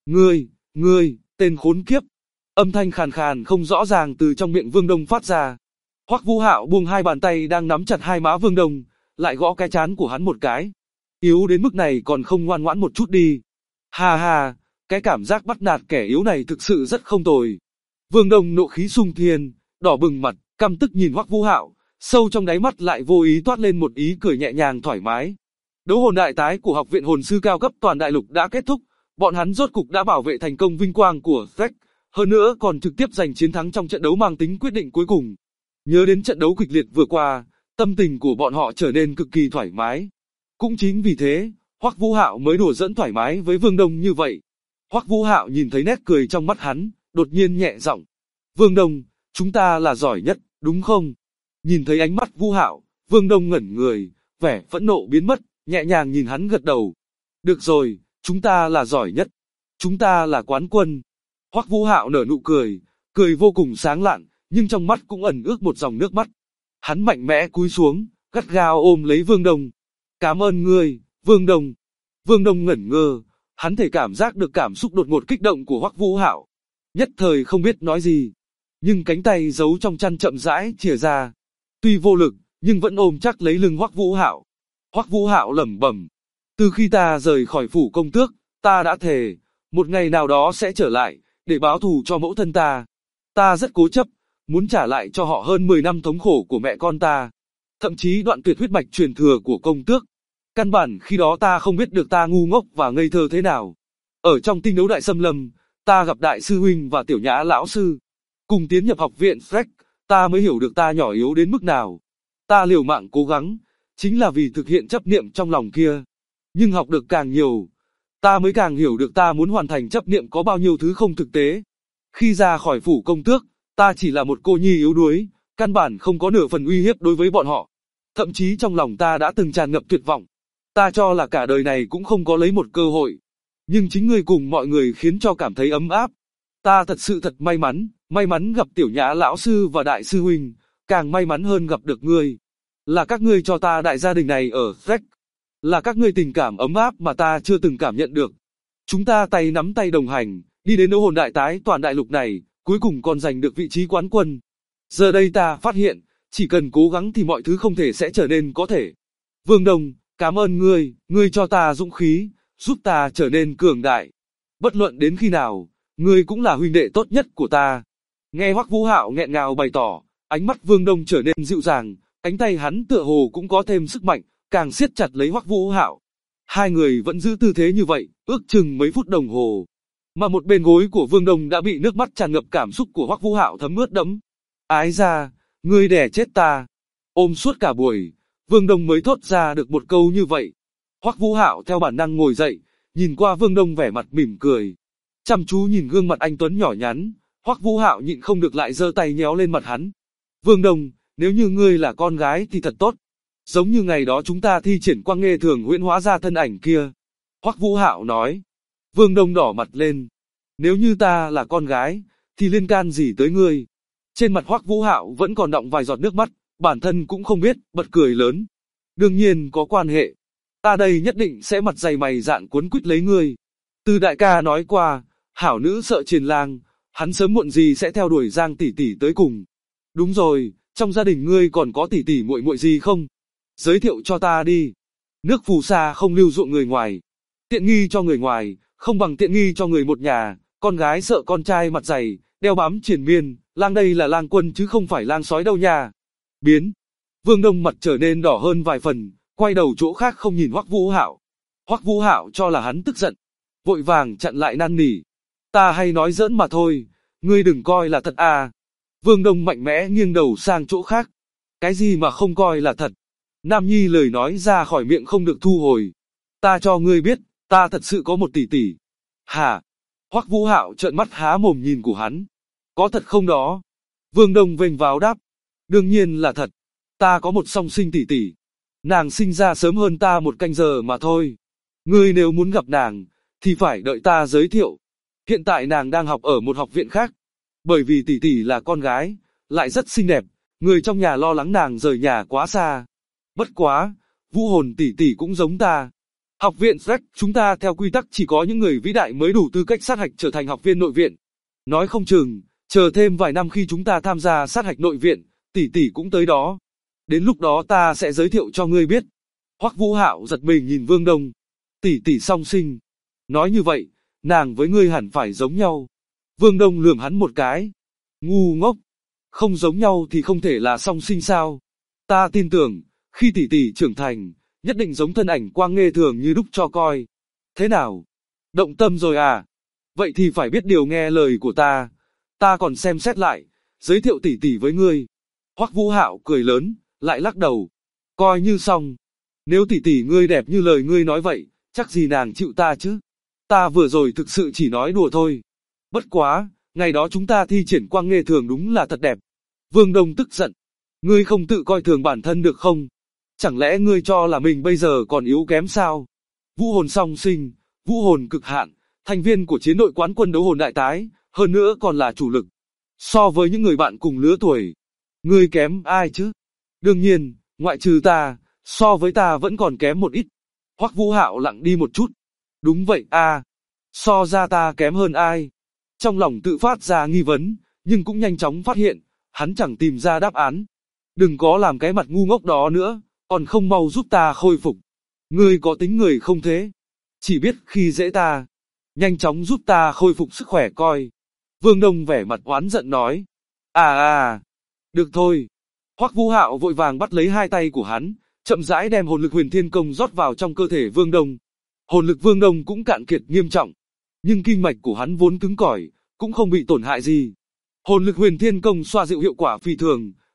Ngươi, tên khốn kiếp. Âm thanh khàn khàn không rõ ràng từ trong miệng Vương Đông phát ra. Hoắc Vũ Hạo buông hai bàn tay đang nắm chặt hai má Vương Đông, lại gõ cái trán của hắn một cái. Yếu đến mức này còn không ngoan ngoãn một chút đi. Ha ha, cái cảm giác bắt nạt kẻ yếu này thực sự rất không tồi. Vương Đông nộ khí xung thiên, đỏ bừng mặt, căm tức nhìn Hoắc Vũ Hạo, sâu trong đáy mắt lại vô ý toát lên một ý cười nhẹ nhàng thoải mái. Đấu hồn đại tái của Học viện Hồn sư cao cấp toàn đại lục đã kết thúc, bọn hắn rốt cục đã bảo vệ thành công vinh quang của Threk, hơn nữa còn trực tiếp giành chiến thắng trong trận đấu mang tính quyết định cuối cùng. Nhớ đến trận đấu kịch liệt vừa qua, tâm tình của bọn họ trở nên cực kỳ thoải mái. Cũng chính vì thế, Hoắc Vũ Hạo mới đùa giỡn thoải mái với Vương Đông như vậy. Hoắc Vũ Hạo nhìn thấy nét cười trong mắt hắn, đột nhiên nhẹ giọng. Vương Đông, chúng ta là giỏi nhất, đúng không? Nhìn thấy ánh mắt Vũ Hạo, Vương Đông ngẩn người, vẻ phẫn nộ biến mất, nhẹ nhàng nhìn hắn gật đầu. Được rồi, chúng ta là giỏi nhất. Chúng ta là quán quân. Hoắc Vũ Hạo nở nụ cười, cười vô cùng sáng lạn, nhưng trong mắt cũng ẩn ước một dòng nước mắt. Hắn mạnh mẽ cúi xuống, gắt gao ôm lấy Vương Đông. Cảm ơn ngươi, Vương Đông. Vương Đông ngẩn ngơ, hắn thể cảm giác được cảm xúc đột ngột kích động của Hoắc Vũ Hạo. Nhất thời không biết nói gì, nhưng cánh tay giấu trong chăn chậm rãi chìa ra. Tuy vô lực, nhưng vẫn ôm chắc lấy lưng Hoắc Vũ Hạo. Hoắc Vũ Hạo lẩm bẩm, từ khi ta rời khỏi phủ công tước, ta đã thề, một ngày nào đó sẽ trở lại, để báo thù cho mẫu thân ta. Ta rất cố chấp, muốn trả lại cho họ hơn 10 năm thống khổ của mẹ con ta, thậm chí đoạn tuyệt huyết mạch truyền thừa của công tước. Căn bản khi đó ta không biết được ta ngu ngốc và ngây thơ thế nào. Ở trong tinh đấu đại xâm lâm, ta gặp đại sư huynh và tiểu nhã lão sư, cùng tiến nhập học viện Threk, ta mới hiểu được ta nhỏ yếu đến mức nào. Ta liều mạng cố gắng, chính là vì thực hiện chấp niệm trong lòng kia. Nhưng học được càng nhiều, ta mới càng hiểu được ta muốn hoàn thành chấp niệm có bao nhiêu thứ không thực tế. Khi ra khỏi phủ công tước, ta chỉ là một cô nhi yếu đuối, căn bản không có nửa phần uy hiếp đối với bọn họ. Thậm chí trong lòng ta đã từng tràn ngập tuyệt vọng. Ta cho là cả đời này cũng không có lấy một cơ hội. Nhưng chính ngươi cùng mọi người khiến cho cảm thấy ấm áp. Ta thật sự thật may mắn gặp Tiểu Nhã lão sư và đại sư huynh, càng may mắn hơn gặp được ngươi. Là các ngươi cho ta đại gia đình này ở Shrek. Là các ngươi tình cảm ấm áp mà ta chưa từng cảm nhận được. Chúng ta tay nắm tay đồng hành, đi đến đấu hồn đại tái toàn đại lục này, cuối cùng còn giành được vị trí quán quân. Giờ đây ta phát hiện, chỉ cần cố gắng thì mọi thứ không thể sẽ trở nên có thể. Vương Đông, cảm ơn ngươi cho ta dũng khí, giúp ta trở nên cường đại. Bất luận đến khi nào, ngươi cũng là huynh đệ tốt nhất của ta. Nghe Hoắc Vũ Hạo nghẹn ngào bày tỏ, ánh mắt Vương Đông trở nên dịu dàng, cánh tay hắn tựa hồ cũng có thêm sức mạnh, càng siết chặt lấy Hoắc Vũ Hạo. Hai người vẫn giữ tư thế như vậy, ước chừng mấy phút đồng hồ. Mà một bên gối của Vương Đông đã bị nước mắt tràn ngập cảm xúc của Hoắc Vũ Hạo thấm ướt đẫm. Ái ra, ngươi đẻ chết ta. Ôm suốt cả buổi, Vương Đông mới thốt ra được một câu như vậy. Hoắc Vũ Hạo theo bản năng ngồi dậy, nhìn qua Vương Đông vẻ mặt mỉm cười. Chăm chú nhìn gương mặt anh tuấn nhỏ nhắn, Hoắc Vũ Hạo nhịn không được lại giơ tay nhéo lên mặt hắn. Vương Đông, nếu như ngươi là con gái thì thật tốt. Giống như ngày đó chúng ta thi triển quang nghê thường huyễn hóa ra thân ảnh kia. Hoắc Vũ Hạo nói. Vương Đông đỏ mặt lên. Nếu như ta là con gái, thì liên can gì tới ngươi? Trên mặt Hoắc Vũ Hạo vẫn còn đọng vài giọt nước mắt, bản thân cũng không biết, bật cười lớn. Đương nhiên có quan hệ. Ta đây nhất định sẽ mặt dày mày dạn cuốn quýt lấy ngươi. Từ đại ca nói qua, hảo nữ sợ triền lang, hắn sớm muộn gì sẽ theo đuổi Giang tỷ tỷ tới cùng. Đúng rồi, trong gia đình ngươi còn có tỷ tỷ muội muội gì không? Giới thiệu cho ta đi. Nước phù sa không lưu ruộng người ngoài. Tiện nghi cho người ngoài, không bằng tiện nghi cho người một nhà. Con gái sợ con trai mặt dày, đeo bám triền miên. Lang đây là lang quân chứ không phải lang sói đâu nha. Biến. Vương Đông mặt trở nên đỏ hơn vài phần, quay đầu chỗ khác không nhìn Hoắc Vũ Hạo. Hoắc Vũ Hạo cho là hắn tức giận, vội vàng chặn lại năn nỉ. Ta hay nói giỡn mà thôi, ngươi đừng coi là thật à. Vương Đông mạnh mẽ nghiêng đầu sang chỗ khác. Cái gì mà không coi là thật? Nam Nhi lời nói ra khỏi miệng không được thu hồi. Ta cho ngươi biết, ta thật sự có một tỷ tỷ. Hả? Hoắc Vũ Hạo trợn mắt há mồm nhìn của hắn. Có thật không đó? Vương Đông vênh váo đáp. Đương nhiên là thật. Ta có một song sinh tỷ tỷ. Nàng sinh ra sớm hơn ta một canh giờ mà thôi. Ngươi nếu muốn gặp nàng, thì phải đợi ta giới thiệu. Hiện tại nàng đang học ở một học viện khác. Bởi vì tỷ tỷ là con gái, lại rất xinh đẹp, người trong nhà lo lắng nàng rời nhà quá xa. Bất quá, Vũ hồn tỷ tỷ cũng giống ta. Học viện Shrek, chúng ta theo quy tắc chỉ có những người vĩ đại mới đủ tư cách sát hạch trở thành học viên nội viện. Nói không chừng, chờ thêm vài năm khi chúng ta tham gia sát hạch nội viện, tỷ tỷ cũng tới đó. Đến lúc đó ta sẽ giới thiệu cho ngươi biết. Hoắc Vũ Hạo giật mình nhìn Vương Đông. Tỷ tỷ song sinh. Nói như vậy, nàng với ngươi hẳn phải giống nhau. Vương Đông lườm hắn một cái. Ngu ngốc. Không giống nhau thì không thể là song sinh sao. Ta tin tưởng, khi tỷ tỷ trưởng thành, nhất định giống thân ảnh quang nghê thường như đúc cho coi. Thế nào? Động tâm rồi à? Vậy thì phải biết điều nghe lời của ta. Ta còn xem xét lại, giới thiệu tỷ tỷ với ngươi. Hoắc Vũ Hạo cười lớn, lại lắc đầu. Coi như xong. Nếu tỷ tỷ ngươi đẹp như lời ngươi nói vậy, chắc gì nàng chịu ta chứ. Ta vừa rồi thực sự chỉ nói đùa thôi. Bất quá, ngày đó chúng ta thi triển quang nghê thường đúng là thật đẹp. Vương Đông tức giận. Ngươi không tự coi thường bản thân được không? Chẳng lẽ ngươi cho là mình bây giờ còn yếu kém sao? Vũ hồn song sinh, vũ hồn cực hạn, thành viên của chiến đội quán quân đấu hồn đại tái, hơn nữa còn là chủ lực. So với những người bạn cùng lứa tuổi, ngươi kém ai chứ? Đương nhiên, ngoại trừ ta, so với ta vẫn còn kém một ít. Hoắc Vũ Hạo lặng đi một chút. Đúng vậy à, so ra ta kém hơn ai? Trong lòng tự phát ra nghi vấn, nhưng cũng nhanh chóng phát hiện, hắn chẳng tìm ra đáp án. Đừng có làm cái mặt ngu ngốc đó nữa, còn không mau giúp ta khôi phục. Ngươi có tính người không thế? Chỉ biết khi dễ ta. Nhanh chóng giúp ta khôi phục sức khỏe coi. Vương Đông vẻ mặt oán giận nói. Được thôi. Hoắc Vũ Hạo vội vàng bắt lấy hai tay của hắn, chậm rãi đem hồn lực huyền thiên công rót vào trong cơ thể Vương Đông. Hồn lực Vương Đông cũng cạn kiệt nghiêm trọng. Nhưng kinh mạch của hắn vốn cứng cỏi, cũng không bị tổn hại gì. Hồn lực huyền thiên công xoa dịu hiệu quả phi thường,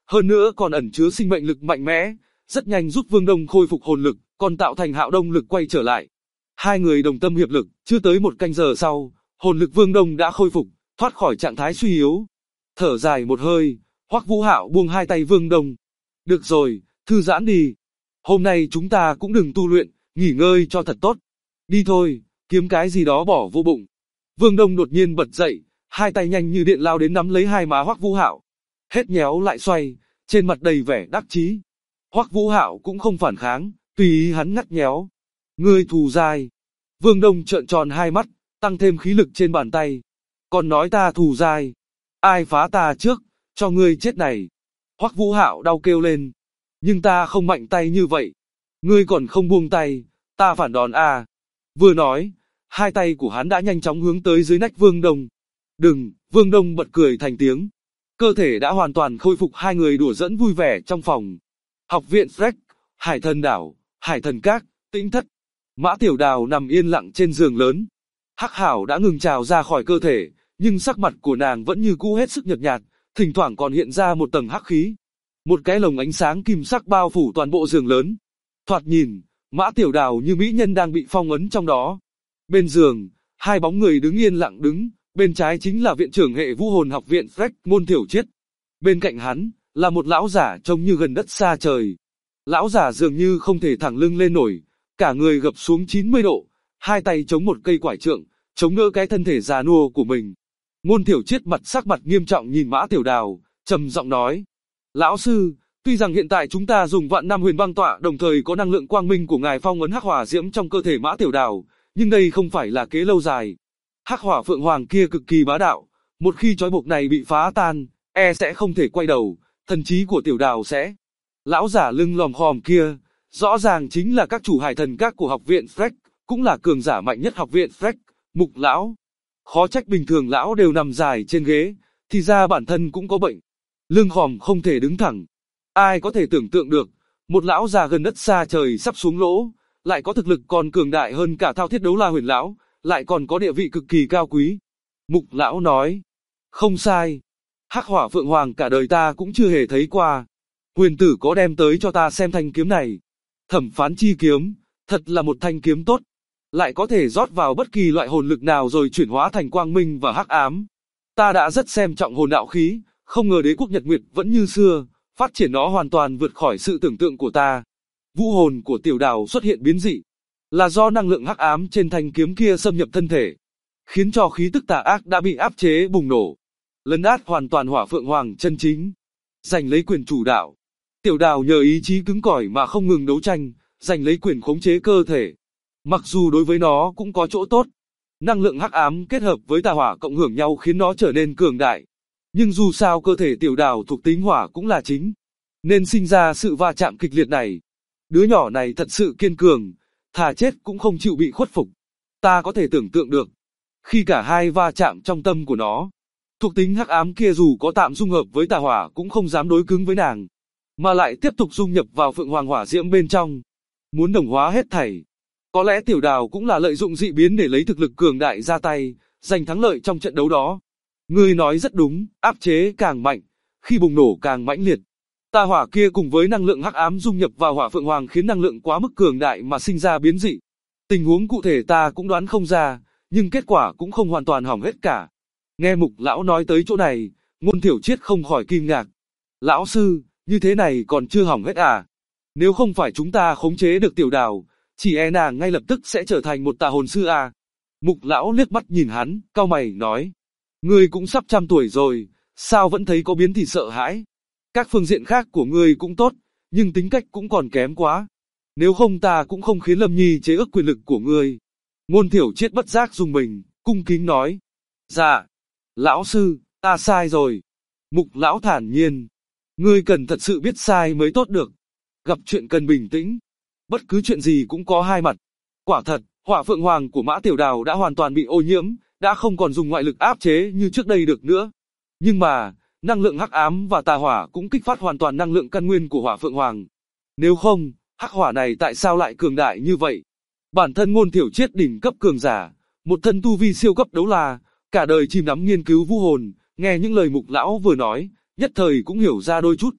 hơn nữa còn ẩn chứa sinh mệnh lực mạnh mẽ, rất nhanh giúp Vương Đông khôi phục hồn lực, còn tạo thành Hạo Đông lực quay trở lại. Hai người đồng tâm hiệp lực, chưa tới một canh giờ sau, hồn lực Vương Đông đã khôi phục, thoát khỏi trạng thái suy yếu. Thở dài một hơi, Hoắc Vũ Hạo buông hai tay Vương Đông. Được rồi, thư giãn đi. Hôm nay chúng ta cũng đừng tu luyện, nghỉ ngơi cho thật tốt. Đi thôi, kiếm cái gì đó bỏ vô bụng. Vương Đông đột nhiên bật dậy, hai tay nhanh như điện lao đến nắm lấy hai má Hoắc Vũ Hạo. Hết nhéo lại xoay, trên mặt đầy vẻ đắc chí. Hoắc Vũ Hạo cũng không phản kháng, tùy ý hắn ngắt nhéo. Ngươi thù dai. Vương Đông trợn tròn hai mắt, tăng thêm khí lực trên bàn tay. Còn nói ta thù dai. Ai phá ta trước, cho ngươi chết này. Hoắc Vũ Hạo đau kêu lên. Nhưng ta không mạnh tay như vậy. Ngươi còn không buông tay, ta phản đòn à. Vừa nói, hai tay của hắn đã nhanh chóng hướng tới dưới nách Vương Đông. Đừng, Vương Đông bật cười thành tiếng. Cơ thể đã hoàn toàn khôi phục, hai người đùa giỡn vui vẻ trong phòng. Học viện Freck, Hải Thần Đảo, Hải Thần Các, Tĩnh Thất. Mã Tiểu Đào nằm yên lặng trên giường lớn. Hắc Hảo đã ngừng trào ra khỏi cơ thể, nhưng sắc mặt của nàng vẫn như cũ hết sức nhợt nhạt, thỉnh thoảng còn hiện ra một tầng hắc khí. Một cái lồng ánh sáng kim sắc bao phủ toàn bộ giường lớn. Thoạt nhìn, Mã Tiểu Đào như mỹ nhân đang bị phong ấn trong đó. Bên giường, hai bóng người đứng yên lặng đứng, bên trái chính là viện trưởng hệ vũ hồn học viện Freck, Ngôn Thiểu Triết. Bên cạnh hắn, là một lão giả trông như gần đất xa trời. Lão giả dường như không thể thẳng lưng lên nổi, cả người gập xuống 90 độ, hai tay chống một cây quải trượng, chống đỡ cái thân thể già nua của mình. Ngôn Thiểu Triết sắc mặt nghiêm trọng nhìn Mã Tiểu Đào, trầm giọng nói: Lão sư, tuy rằng hiện tại chúng ta dùng vạn năm huyền băng tọa đồng thời có năng lượng quang minh của ngài phong ấn hắc hỏa diễm trong cơ thể Mã Tiểu Đào, nhưng đây không phải là kế lâu dài. Hắc hỏa phượng hoàng kia cực kỳ bá đạo, một khi trói buộc này bị phá tan, sẽ không thể quay đầu, thần trí của Tiểu Đào sẽ... Lão giả lưng lòm khòm kia, rõ ràng chính là các chủ hải thần các của học viện Freck, cũng là cường giả mạnh nhất học viện Freck, Mục lão. Khó trách bình thường lão đều nằm dài trên ghế, thì ra bản thân cũng có bệnh. Lưng khòm không thể đứng thẳng. Ai có thể tưởng tượng được, một lão già gần đất xa trời sắp xuống lỗ, lại có thực lực còn cường đại hơn cả Thao Thiết Đấu La Huyền lão, lại còn có địa vị cực kỳ cao quý. Mục lão nói, không sai. Hắc hỏa phượng hoàng cả đời ta cũng chưa hề thấy qua. Huyền tử có đem tới cho ta xem thanh kiếm này. Thẩm phán chi kiếm, thật là một thanh kiếm tốt. Lại có thể rót vào bất kỳ loại hồn lực nào rồi chuyển hóa thành quang minh và hắc ám. Ta đã rất xem trọng hồn đạo khí, không ngờ đế quốc Nhật Nguyệt vẫn như xưa, phát triển nó hoàn toàn vượt khỏi sự tưởng tượng của ta. Vũ hồn của Tiểu Đào xuất hiện biến dị, là do năng lượng hắc ám trên thanh kiếm kia xâm nhập thân thể, khiến cho khí tức tà ác đã bị áp chế bùng nổ, lấn át hoàn toàn hỏa phượng hoàng chân chính, giành lấy quyền chủ đạo. Tiểu Đào nhờ ý chí cứng cỏi mà không ngừng đấu tranh, giành lấy quyền khống chế cơ thể. Mặc dù đối với nó cũng có chỗ tốt, năng lượng hắc ám kết hợp với tà hỏa cộng hưởng nhau khiến nó trở nên cường đại. Nhưng dù sao cơ thể Tiểu Đào thuộc tính hỏa cũng là chính, nên sinh ra sự va chạm kịch liệt này. Đứa nhỏ này thật sự kiên cường, thà chết cũng không chịu bị khuất phục. Ta có thể tưởng tượng được, khi cả hai va chạm trong tâm của nó, thuộc tính hắc ám kia dù có tạm dung hợp với tà hỏa cũng không dám đối cứng với nàng, mà lại tiếp tục dung nhập vào phượng hoàng hỏa diễm bên trong, muốn đồng hóa hết thảy. Có lẽ Tiểu Đào cũng là lợi dụng dị biến để lấy thực lực cường đại ra tay, giành thắng lợi trong trận đấu đó. Ngươi nói rất đúng, áp chế càng mạnh, khi bùng nổ càng mãnh liệt. Tà hỏa kia cùng với năng lượng hắc ám dung nhập vào hỏa phượng hoàng khiến năng lượng quá mức cường đại mà sinh ra biến dị. Tình huống cụ thể ta cũng đoán không ra, nhưng kết quả cũng không hoàn toàn hỏng hết cả. Nghe Mục lão nói tới chỗ này, Ngôn Thiểu Triết không khỏi kinh ngạc. Lão sư, như thế này còn chưa hỏng hết à? Nếu không phải chúng ta khống chế được Tiểu Đào, chỉ nàng ngay lập tức sẽ trở thành một tà hồn sư à? Mục lão liếc mắt nhìn hắn, cau mày nói. Ngươi cũng sắp 100 tuổi rồi, sao vẫn thấy có biến thì sợ hãi? Các phương diện khác của ngươi cũng tốt, nhưng tính cách cũng còn kém quá. Nếu không ta cũng không khiến Lâm Nhi chế ước quyền lực của ngươi. Ngôn Thiểu Triết bất giác rùng mình, cung kính nói. Dạ, lão sư, ta sai rồi. Mục lão thản nhiên. Ngươi cần thật sự biết sai mới tốt được. Gặp chuyện cần bình tĩnh. Bất cứ chuyện gì cũng có hai mặt. Quả thật, hỏa phượng hoàng của Mã Tiểu Đào đã hoàn toàn bị ô nhiễm, đã không còn dùng ngoại lực áp chế như trước đây được nữa. Nhưng mà, năng lượng hắc ám và tà hỏa cũng kích phát hoàn toàn năng lượng căn nguyên của hỏa phượng hoàng. Nếu không, hắc hỏa này tại sao lại cường đại như vậy? Bản thân Ngôn Thiểu Triết đỉnh cấp cường giả, một thân tu vi siêu cấp đấu la, cả đời chìm đắm nghiên cứu vũ hồn, nghe những lời Mục lão vừa nói, nhất thời cũng hiểu ra đôi chút.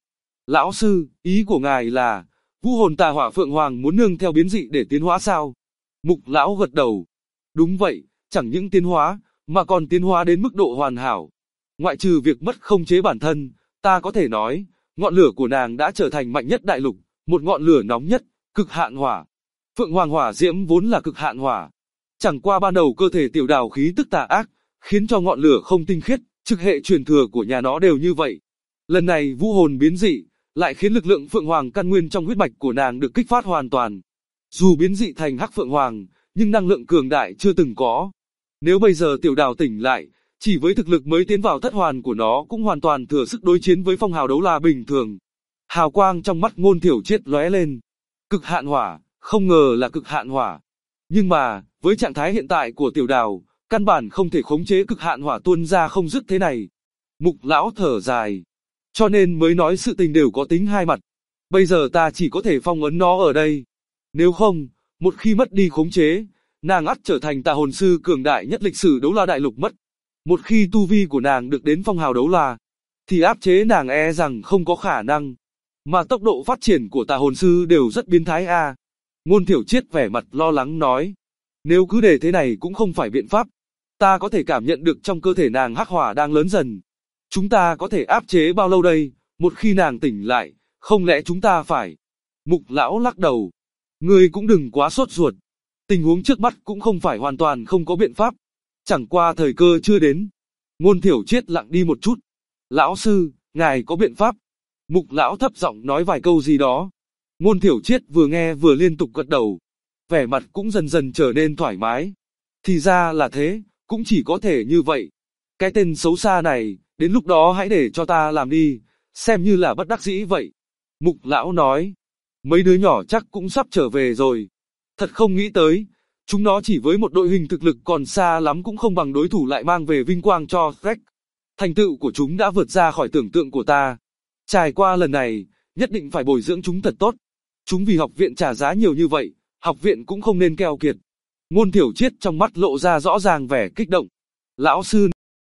Lão sư, ý của ngài là, vũ hồn tà hỏa phượng hoàng muốn nương theo biến dị để tiến hóa sao? Mục lão gật đầu. Đúng vậy, chẳng những tiến hóa, mà còn tiến hóa đến mức độ hoàn hảo. Ngoại trừ việc mất khống chế bản thân, ta có thể nói, ngọn lửa của nàng đã trở thành mạnh nhất đại lục, một ngọn lửa nóng nhất, cực hạn hỏa. Phượng hoàng hỏa diễm vốn là cực hạn hỏa. Chẳng qua ban đầu cơ thể tiểu đào khí tức tà ác, khiến cho ngọn lửa không tinh khiết, trực hệ truyền thừa của nhà nó đều như vậy. Lần này vũ hồn biến dị, lại khiến lực lượng phượng hoàng căn nguyên trong huyết mạch của nàng được kích phát hoàn toàn. Dù biến dị thành hắc phượng hoàng, nhưng năng lượng cường đại chưa từng có. Nếu bây giờ tiểu đào tỉnh lại, chỉ với thực lực mới tiến vào thất hoàn của nó cũng hoàn toàn thừa sức đối chiến với phong hào đấu la bình thường. Hào quang trong mắt Ngôn Thiểu Triết lóe lên. Cực hạn hỏa, không ngờ là cực hạn hỏa. Nhưng mà, với trạng thái hiện tại của tiểu đào, căn bản không thể khống chế cực hạn hỏa tuôn ra không dứt thế này. Mục lão thở dài. Cho nên mới nói sự tình đều có tính hai mặt. Bây giờ ta chỉ có thể phong ấn nó ở đây. Nếu không, một khi mất đi khống chế, nàng ắt trở thành tà hồn sư cường đại nhất lịch sử đấu la đại lục mất. Một khi tu vi của nàng được đến phong hào đấu la, thì áp chế nàng e rằng không có khả năng. Mà tốc độ phát triển của tà hồn sư đều rất biến thái a. Ngôn Thiểu Triết vẻ mặt lo lắng nói. Nếu cứ để thế này cũng không phải biện pháp. Ta có thể cảm nhận được trong cơ thể nàng hắc hỏa đang lớn dần. Chúng ta có thể áp chế bao lâu đây? Một khi nàng tỉnh lại, không lẽ chúng ta phải... Mục lão lắc đầu. Ngươi cũng đừng quá sốt ruột. Tình huống trước mắt cũng không phải hoàn toàn không có biện pháp. Chẳng qua thời cơ chưa đến. Ngôn Thiểu Triết lặng đi một chút. Lão sư, ngài có biện pháp. Mục lão thấp giọng nói vài câu gì đó. Ngôn Thiểu Triết vừa nghe vừa liên tục gật đầu. Vẻ mặt cũng dần dần trở nên thoải mái. Thì ra là thế, cũng chỉ có thể như vậy. Cái tên xấu xa này, đến lúc đó hãy để cho ta làm đi, xem như là bất đắc dĩ vậy. Mục lão nói, mấy đứa nhỏ chắc cũng sắp trở về rồi. Thật không nghĩ tới, chúng nó chỉ với một đội hình thực lực còn xa lắm cũng không bằng đối thủ lại mang về vinh quang cho Shrek. Thành tựu của chúng đã vượt ra khỏi tưởng tượng của ta. Trải qua lần này, nhất định phải bồi dưỡng chúng thật tốt. Chúng vì học viện trả giá nhiều như vậy, học viện cũng không nên keo kiệt. Ngôn Thiểu Triết trong mắt lộ ra rõ ràng vẻ kích động. Lão sư,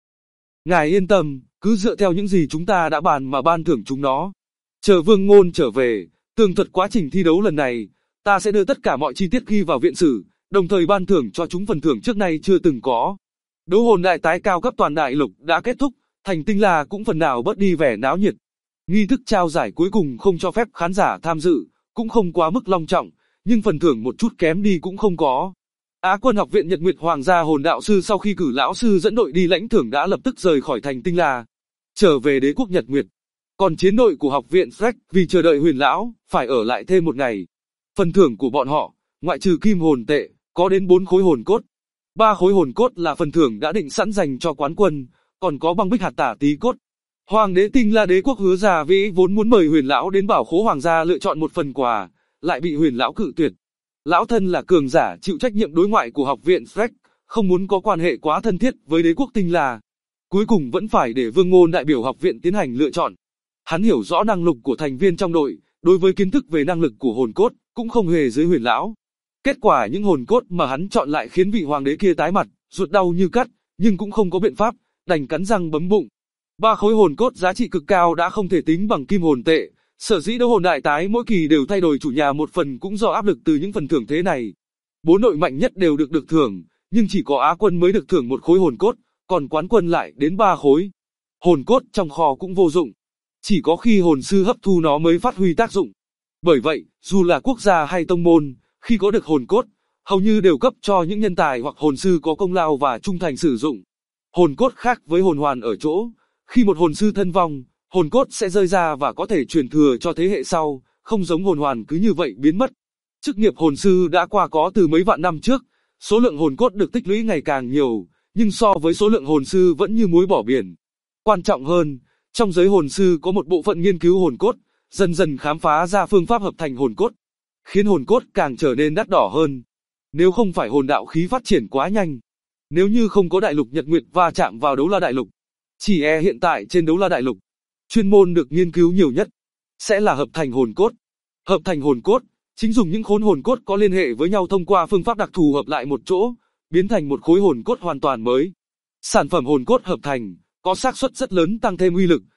ngài yên tâm, cứ dựa theo những gì chúng ta đã bàn mà ban thưởng chúng nó. Chờ Vương Ngôn trở về, tường thuật quá trình thi đấu lần này, ta sẽ đưa tất cả mọi chi tiết ghi vào viện sử, đồng thời ban thưởng cho chúng phần thưởng trước nay chưa từng có. Đấu hồn đại tái cao cấp toàn đại lục đã kết thúc, thành Tinh La cũng phần nào bớt đi vẻ náo nhiệt. Nghi thức trao giải cuối cùng không cho phép khán giả tham dự, cũng không quá mức long trọng, nhưng phần thưởng một chút kém đi cũng không có. Á quân học viện Nhật Nguyệt Hoàng gia hồn đạo sư sau khi cử lão sư dẫn đội đi lãnh thưởng đã lập tức rời khỏi thành Tinh La, trở về đế quốc Nhật Nguyệt. Còn chiến đội của học viện Shrek vì chờ đợi huyền lão, phải ở lại thêm một ngày. Phần thưởng của bọn họ, ngoại trừ kim hồn tệ, có đến 4 khối hồn cốt. 3 khối hồn cốt là phần thưởng đã định sẵn dành cho quán quân, còn có băng bích hạt tả tí cốt. Hoàng đế Tinh La đế quốc Hứa Già Vĩ vốn muốn mời huyền lão đến bảo khố hoàng gia lựa chọn một phần quà, lại bị huyền lão cự tuyệt. Lão thân là cường giả chịu trách nhiệm đối ngoại của học viện Shrek, không muốn có quan hệ quá thân thiết với đế quốc Tinh La. Cuối cùng vẫn phải để Vương Ngôn đại biểu học viện tiến hành lựa chọn. Hắn hiểu rõ năng lực của thành viên trong đội, đối với kiến thức về năng lực của hồn cốt, cũng không hề dưới huyền lão. Kết quả những hồn cốt mà hắn chọn lại khiến vị hoàng đế kia tái mặt, ruột đau như cắt, nhưng cũng không có biện pháp, đành cắn răng bấm bụng. 3 khối hồn cốt giá trị cực cao đã không thể tính bằng kim hồn tệ, sở dĩ đấu hồn đại tái mỗi kỳ đều thay đổi chủ nhà một phần cũng do áp lực từ những phần thưởng thế này. 4 đội mạnh nhất đều được thưởng, nhưng chỉ có Á quân mới được thưởng 1 khối hồn cốt, còn quán quân lại đến 3 khối. Hồn cốt trong kho cũng vô dụng, chỉ có khi hồn sư hấp thu nó mới phát huy tác dụng. Bởi vậy, dù là quốc gia hay tông môn, khi có được hồn cốt, hầu như đều cấp cho những nhân tài hoặc hồn sư có công lao và trung thành sử dụng. Hồn cốt khác với hồn hoàn ở chỗ, khi một hồn sư thân vong, hồn cốt sẽ rơi ra và có thể truyền thừa cho thế hệ sau, không giống hồn hoàn cứ như vậy biến mất. Chức nghiệp hồn sư đã qua có từ mấy vạn năm trước, số lượng hồn cốt được tích lũy ngày càng nhiều, nhưng so với số lượng hồn sư vẫn như muối bỏ biển. Quan trọng hơn, trong giới hồn sư có một bộ phận nghiên cứu hồn cốt, dần dần khám phá ra phương pháp hợp thành hồn cốt, khiến hồn cốt càng trở nên đắt đỏ hơn. Nếu không phải hồn đạo khí phát triển quá nhanh, nếu như không có đại lục Nhật Nguyệt va chạm vào đấu la đại lục, chỉ e hiện tại trên đấu la đại lục, chuyên môn được nghiên cứu nhiều nhất sẽ là hợp thành hồn cốt. Hợp thành hồn cốt chính dùng những khối hồn cốt có liên hệ với nhau thông qua phương pháp đặc thù hợp lại một chỗ, biến thành một khối hồn cốt hoàn toàn mới. Sản phẩm hồn cốt hợp thành có xác suất rất lớn tăng thêm uy lực,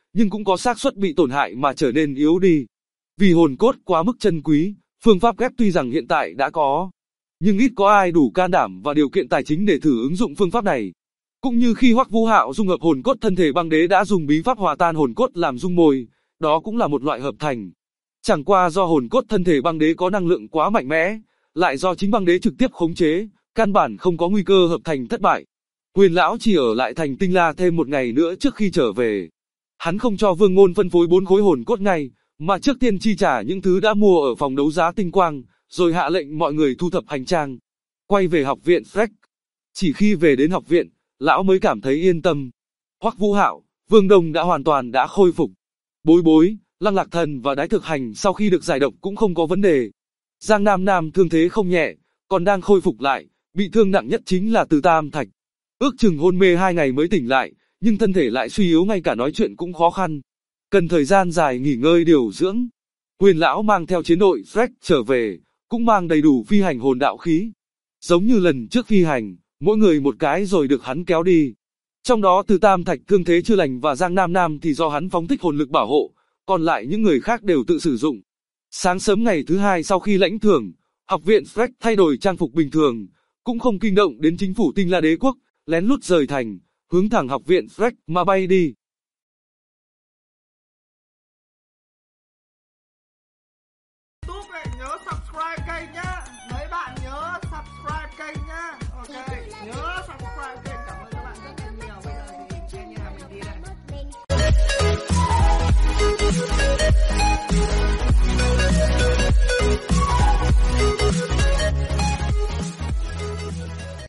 nhưng cũng có xác suất bị tổn hại mà trở nên yếu đi. Vì hồn cốt quá mức chân quý, phương pháp ghép tuy rằng hiện tại đã có, nhưng ít có ai đủ can đảm và điều kiện tài chính để thử ứng dụng phương pháp này. Cũng như khi Hoắc Vũ Hạo dung hợp hồn cốt thân thể băng đế đã dùng bí pháp hòa tan hồn cốt làm dung môi, đó cũng là một loại hợp thành. Chẳng qua do hồn cốt thân thể băng đế có năng lượng quá mạnh mẽ, lại do chính băng đế trực tiếp khống chế, căn bản không có nguy cơ hợp thành thất bại. Quyền lão chỉ ở lại thành Tinh La thêm một ngày nữa trước khi trở về. Hắn không cho Vương Ngôn phân phối 4 khối hồn cốt ngay, mà trước tiên chi trả những thứ đã mua ở phòng đấu giá Tinh Quang, rồi hạ lệnh mọi người thu thập hành trang, quay về học viện Freck. Chỉ khi về đến học viện, lão mới cảm thấy yên tâm. Hoắc Vũ Hạo, Vương Đông đã hoàn toàn đã khôi phục. Bối Bối, Lăng Lạc Thần và Đái Thực Hành sau khi được giải độc cũng không có vấn đề. Giang Nam Nam thương thế không nhẹ, còn đang khôi phục lại, bị thương nặng nhất chính là Từ Tam Thạch. Ước chừng hôn mê 2 ngày mới tỉnh lại, nhưng thân thể lại suy yếu ngay cả nói chuyện cũng khó khăn. Cần thời gian dài nghỉ ngơi điều dưỡng. Quyền lão mang theo chiến đội Freck trở về, cũng mang đầy đủ phi hành hồn đạo khí. Giống như lần trước phi hành, mỗi người một cái rồi được hắn kéo đi. Trong đó Từ Tam Thạch thương thế chưa lành và Giang Nam Nam thì do hắn phóng thích hồn lực bảo hộ, còn lại những người khác đều tự sử dụng. Sáng sớm ngày thứ 2 sau khi lãnh thưởng, học viện Freck thay đổi trang phục bình thường, cũng không kinh động đến chính phủ Tinh La Đế quốc, lén lút rời thành, hướng thẳng học viện Freck mà bay đi.